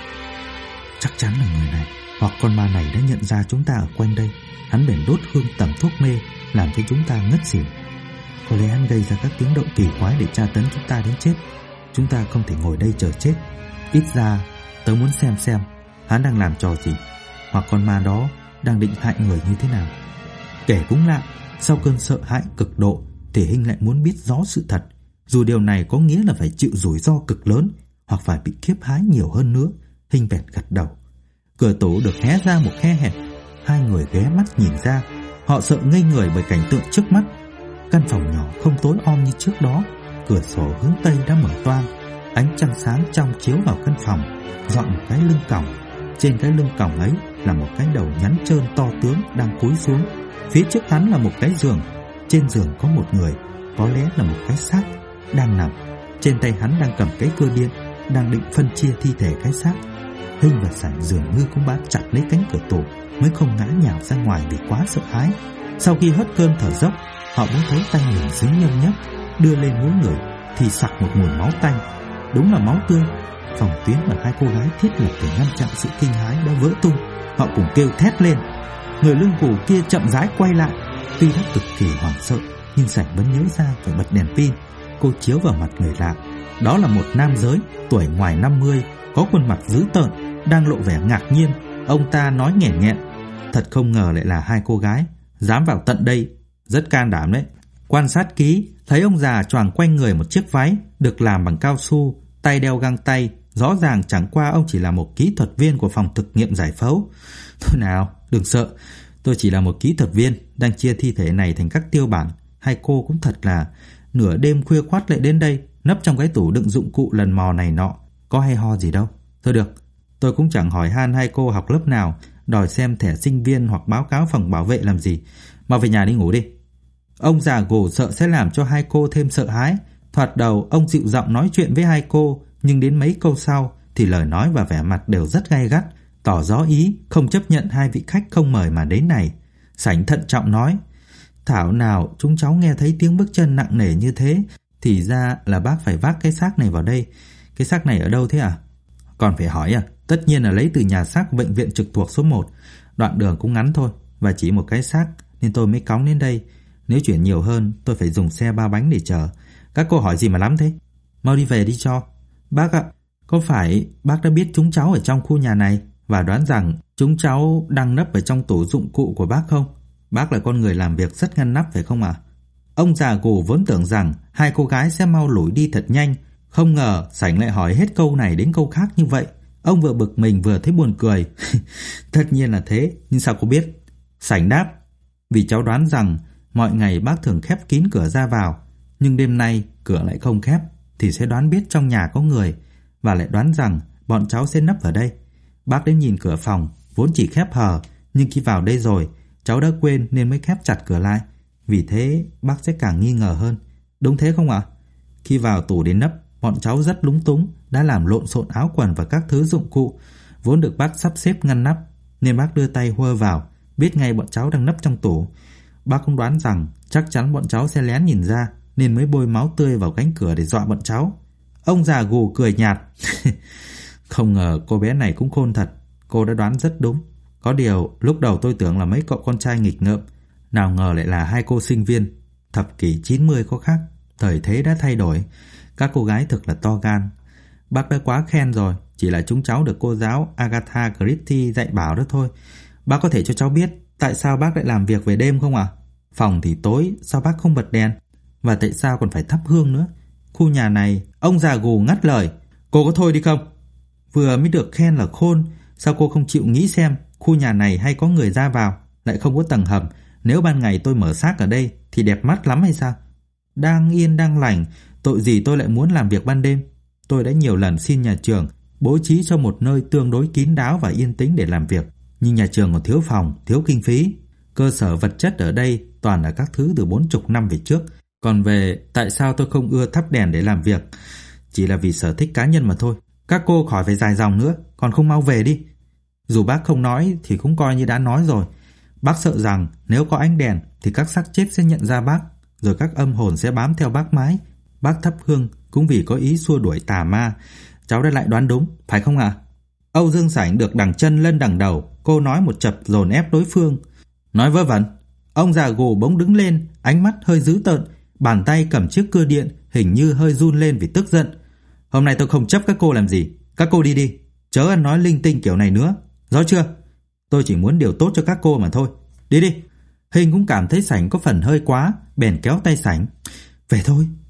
Speaker 1: chắc chắn là người này hoặc con ma này đã nhận ra chúng ta ở quanh đây. Hắn bèn đốt hương tẩm thuốc mê, làm cho chúng ta ngất xỉu. Có lẽ hắn gây ra các tiếng động kỳ quái để tra tấn chúng ta đến chết. Chúng ta không thể ngồi đây chờ chết. Ít ra tớ muốn xem hắn đang làm trò gì, hoặc con ma đó đang định hại người như thế nào. Kể cũng lạ, sau cơn sợ hãi cực độ thì Hinh lại muốn biết rõ sự thật. dù điều này có nghĩa là phải chịu rủi ro cực lớn hoặc phải bị kiếp hái nhiều hơn nữa. Hinh bèn gật đầu. Cửa tủ được hé ra một khe hẹp. Hai người ghé mắt nhìn ra. Họ sợ ngây người bởi cảnh tượng trước mắt. Căn phòng nhỏ không tối om như trước đó. Cửa sổ hướng tây đã mở toang. Ánh trăng sáng trong chiếu vào căn phòng, dọi một cái lưng còng. Trên cái lưng còng ấy là một cái đầu nhắn trơn to tướng đang cúi xuống. Phía trước hắn là một cái giường. Trên giường có một người, có lẽ là một cái xác, đang nằm. Trên tay hắn đang cầm cái cưa điện, đang định phân chia thi thể cái xác. Hinh và Sảnh dường như cũng bám chặt lấy cánh cửa tủ, mới không ngã nhào ra ngoài vì quá sợ hãi. Sau khi hớt cơn thở dốc, họ mới thấy tay mình dính nhâm nhấp. Đưa lên mũi người thì sặc một mùi máu tanh. Đúng là máu tươi. Phòng tuyến mà hai cô gái thiết lập để ngăn chặn sự kinh hãi đã vỡ tung. Họ cùng kêu thét lên. Người lưng gù kia chậm rãi quay lại. Tuy đã cực kỳ hoảng sợ, nhưng Sảnh vẫn nhớ ra phải bật đèn pin. Cô chiếu vào mặt người lạ. Đó là một nam giới tuổi ngoài 50, có khuôn mặt dữ tợn, đang lộ vẻ ngạc nhiên. Ông ta nói nghẹn nghẹn. Thật không ngờ lại là hai cô gái dám vào tận đây, rất can đảm đấy. Quan sát kỹ, thấy ông già choàng quanh người một chiếc váy được làm bằng cao su, tay đeo găng tay. Rõ ràng chẳng qua ông chỉ là một kỹ thuật viên của phòng thực nghiệm giải phẫu. Thôi nào, đừng sợ, tôi chỉ là một kỹ thuật viên đang chia thi thể này thành các tiêu bản. Hai cô cũng thật là nửa đêm khuya khoắt lại đến đây, nấp trong cái tủ đựng dụng cụ lần mò này nọ, có hay ho gì đâu. Thôi được, tôi cũng chẳng hỏi han hai cô học lớp nào, đòi xem thẻ sinh viên hoặc báo cáo phòng bảo vệ làm gì. Mau về nhà đi ngủ đi. Ông già gồ sợ sẽ làm cho hai cô thêm sợ hãi. Thoạt đầu ông dịu giọng nói chuyện với hai cô, nhưng đến mấy câu sau thì lời nói và vẻ mặt đều rất gay gắt, tỏ rõ ý không chấp nhận hai vị khách không mời mà đến này. Sảnh thận trọng nói: Thảo nào chúng cháu nghe thấy tiếng bước chân nặng nề như thế, thì ra là bác phải vác cái xác này vào đây. Cái xác này ở đâu thế à? Còn phải hỏi à? Tất nhiên là lấy từ nhà xác bệnh viện trực thuộc số 1. Đoạn đường cũng ngắn thôi, và chỉ một cái xác nên tôi mới cõng đến đây. Nếu chuyển nhiều hơn, tôi phải dùng xe 3 bánh để chở. Các cô hỏi gì mà lắm thế? Mau đi về đi cho. Bác ạ, có phải bác đã biết chúng cháu ở trong khu nhà này và đoán rằng chúng cháu đang nấp ở trong tủ dụng cụ của bác không? Bác là con người làm việc rất ngăn nắp phải không ạ? Ông già gù vốn tưởng rằng hai cô gái sẽ mau lủi đi thật nhanh, không ngờ Sảnh lại hỏi hết câu này đến câu khác như vậy. Ông vừa bực mình vừa thấy buồn cười. Tất nhiên là thế, nhưng sao cô biết? Sảnh đáp: Vì cháu đoán rằng mọi ngày bác thường khép kín cửa ra vào, nhưng đêm nay cửa lại không khép, thì sẽ đoán biết trong nhà có người, và lại đoán rằng bọn cháu sẽ nấp ở đây. Bác đến nhìn cửa phòng vốn chỉ khép hờ, nhưng khi vào đây rồi cháu đã quên nên mới khép chặt cửa lại. Vì thế bác sẽ càng nghi ngờ hơn. Đúng thế không ạ? Khi vào tủ đến nấp, bọn cháu rất lúng túng, đã làm lộn xộn áo quần và các thứ dụng cụ vốn được bác sắp xếp ngăn nắp, nên bác đưa tay huơ vào, biết ngay bọn cháu đang nấp trong tủ. Bác cũng đoán rằng chắc chắn bọn cháu sẽ lén nhìn ra, nên mới bôi máu tươi vào cánh cửa để dọa bọn cháu. Ông già gù cười nhạt. Không ngờ cô bé này cũng khôn thật. Cô đã đoán rất đúng. Có điều lúc đầu tôi tưởng là mấy cậu con trai nghịch ngợm, nào ngờ lại là hai cô sinh viên. Thập kỷ 90 có khác, thời thế đã thay đổi. Các cô gái thực là to gan. Bác đã quá khen rồi, chỉ là chúng cháu được cô giáo Agatha Christie dạy bảo đó thôi. Bác có thể cho cháu biết tại sao bác lại làm việc về đêm không ạ? Phòng thì tối, sao bác không bật đèn? Và tại sao còn phải thắp hương nữa? Khu nhà này... Ông già gù ngắt lời: Cô có thôi đi không? Vừa mới được khen là khôn, sao cô không chịu nghĩ xem khu nhà này hay có người ra vào, lại không có tầng hầm. Nếu ban ngày tôi mở xác ở đây thì đẹp mắt lắm hay sao? Đang yên đang lành, tội gì tôi lại muốn làm việc ban đêm? Tôi đã nhiều lần xin nhà trường bố trí cho một nơi tương đối kín đáo và yên tĩnh để làm việc, nhưng nhà trường còn thiếu phòng, thiếu kinh phí. Cơ sở vật chất ở đây toàn là các thứ từ 40 năm về trước. Còn về tại sao tôi không ưa thắp đèn để làm việc, chỉ là vì sở thích cá nhân mà thôi. Các cô khỏi phải dài dòng nữa, còn không mau về đi. Dù bác không nói thì cũng coi như đã nói rồi. Bác sợ rằng nếu có ánh đèn thì các xác chết sẽ nhận ra bác, rồi các âm hồn sẽ bám theo bác mãi. Bác thắp hương cũng vì có ý xua đuổi tà ma. Cháu đã lại đoán đúng, phải không ạ? Âu Dương Sảnh được đằng chân lên đằng đầu, cô nói một chập dồn ép đối phương. Nói vớ vẩn. Ông già gù bỗng đứng lên, ánh mắt hơi dữ tợn, bàn tay cầm chiếc cưa điện hình như hơi run lên vì tức giận. Hôm nay tôi không chấp các cô làm gì. Các cô đi đi, chớ ăn nói linh tinh kiểu này nữa, rõ chưa? Tôi chỉ muốn điều tốt cho các cô mà thôi. Đi đi. Hình cũng cảm thấy Sảnh có phần hơi quá, bèn kéo tay Sảnh. Về thôi.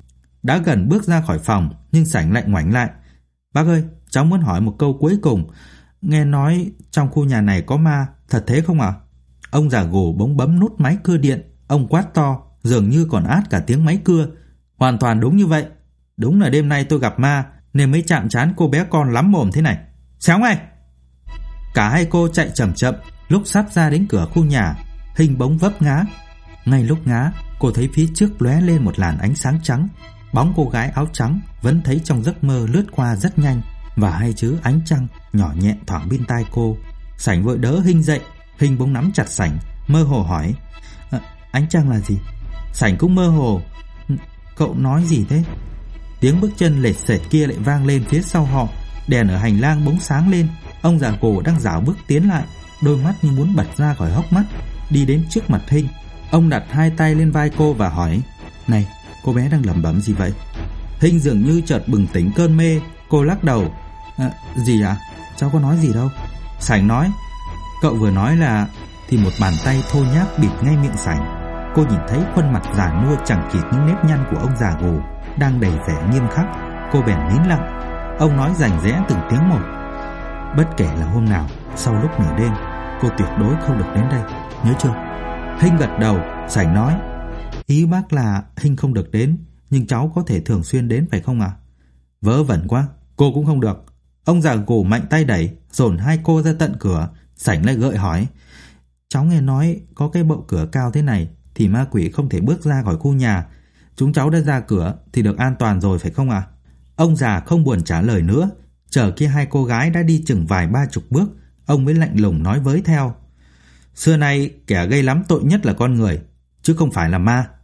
Speaker 1: đã gần bước ra khỏi phòng, nhưng Sảnh lại ngoảnh lại. Bác ơi, cháu muốn hỏi một câu cuối cùng. Nghe nói trong khu nhà này có ma, thật thế không ạ? Ông già gù bỗng bấm nút máy cưa điện. Ông quát to, dường như còn át cả tiếng máy cưa. Hoàn toàn đúng như vậy. Đúng là đêm nay tôi gặp ma, nên mới chạm trán cô bé con lắm mồm thế này. Xéo ngay! Cả hai cô chạy chậm chậm. Lúc sắp ra đến cửa khu nhà, Hinh bỗng vấp ngã. Ngay lúc ngã, cô thấy phía trước lóe lên một làn ánh sáng trắng. Bóng cô gái áo trắng vẫn thấy trong giấc mơ lướt qua rất nhanh, và hai chữ ánh trăng nhỏ nhẹ thoảng bên tai cô. Sảnh vội đỡ Hinh dậy. Hinh bỗng nắm chặt Sảnh, mơ hồ hỏi: Ánh trăng là gì? Sảnh cũng mơ hồ: Cậu nói gì thế? Tiếng bước chân lệch xệch kia lại vang lên phía sau họ. Đèn ở hành lang bỗng sáng lên. Ông già cổ đang rảo bước tiến lại, đôi mắt như muốn bật ra khỏi hốc mắt, đi đến trước mặt Hinh. Ông đặt hai tay lên vai cô và hỏi: Này, cô bé đang lẩm bẩm gì vậy? Hinh dường như chợt bừng tỉnh cơn mê. Cô lắc đầu: Gì ạ? Cháu có nói gì đâu. Sảnh nói: Cậu vừa nói là... Thì một bàn tay thô nháp bịt ngay miệng Sảnh. Cô nhìn thấy khuôn mặt già nua chẳng chịt những nếp nhăn của ông già gù đang đầy vẻ nghiêm khắc. Cô bèn nín lặng. Ông nói rành rẽ từng tiếng một: Bất kể là hôm nào, sau lúc nửa đêm, cô tuyệt đối không được đến đây, nhớ chưa? Hinh gật đầu. Sảnh nói: Ý bác là Hinh không được đến, nhưng cháu có thể thường xuyên đến phải không ạ? Vớ vẩn quá, cô cũng không được. Ông già gù mạnh tay đẩy, dồn hai cô ra tận cửa. Sảnh lại gợi hỏi: Cháu nghe nói có cái bậu cửa cao thế này thì ma quỷ không thể bước ra khỏi khu nhà. Chúng cháu đã ra cửa thì được an toàn rồi phải không ạ? Ông già không buồn trả lời nữa. Chờ kia hai cô gái đã đi chừng vài 30 bước, ông mới lạnh lùng nói với theo: Xưa nay kẻ gây lắm tội nhất là con người, chứ không phải là ma.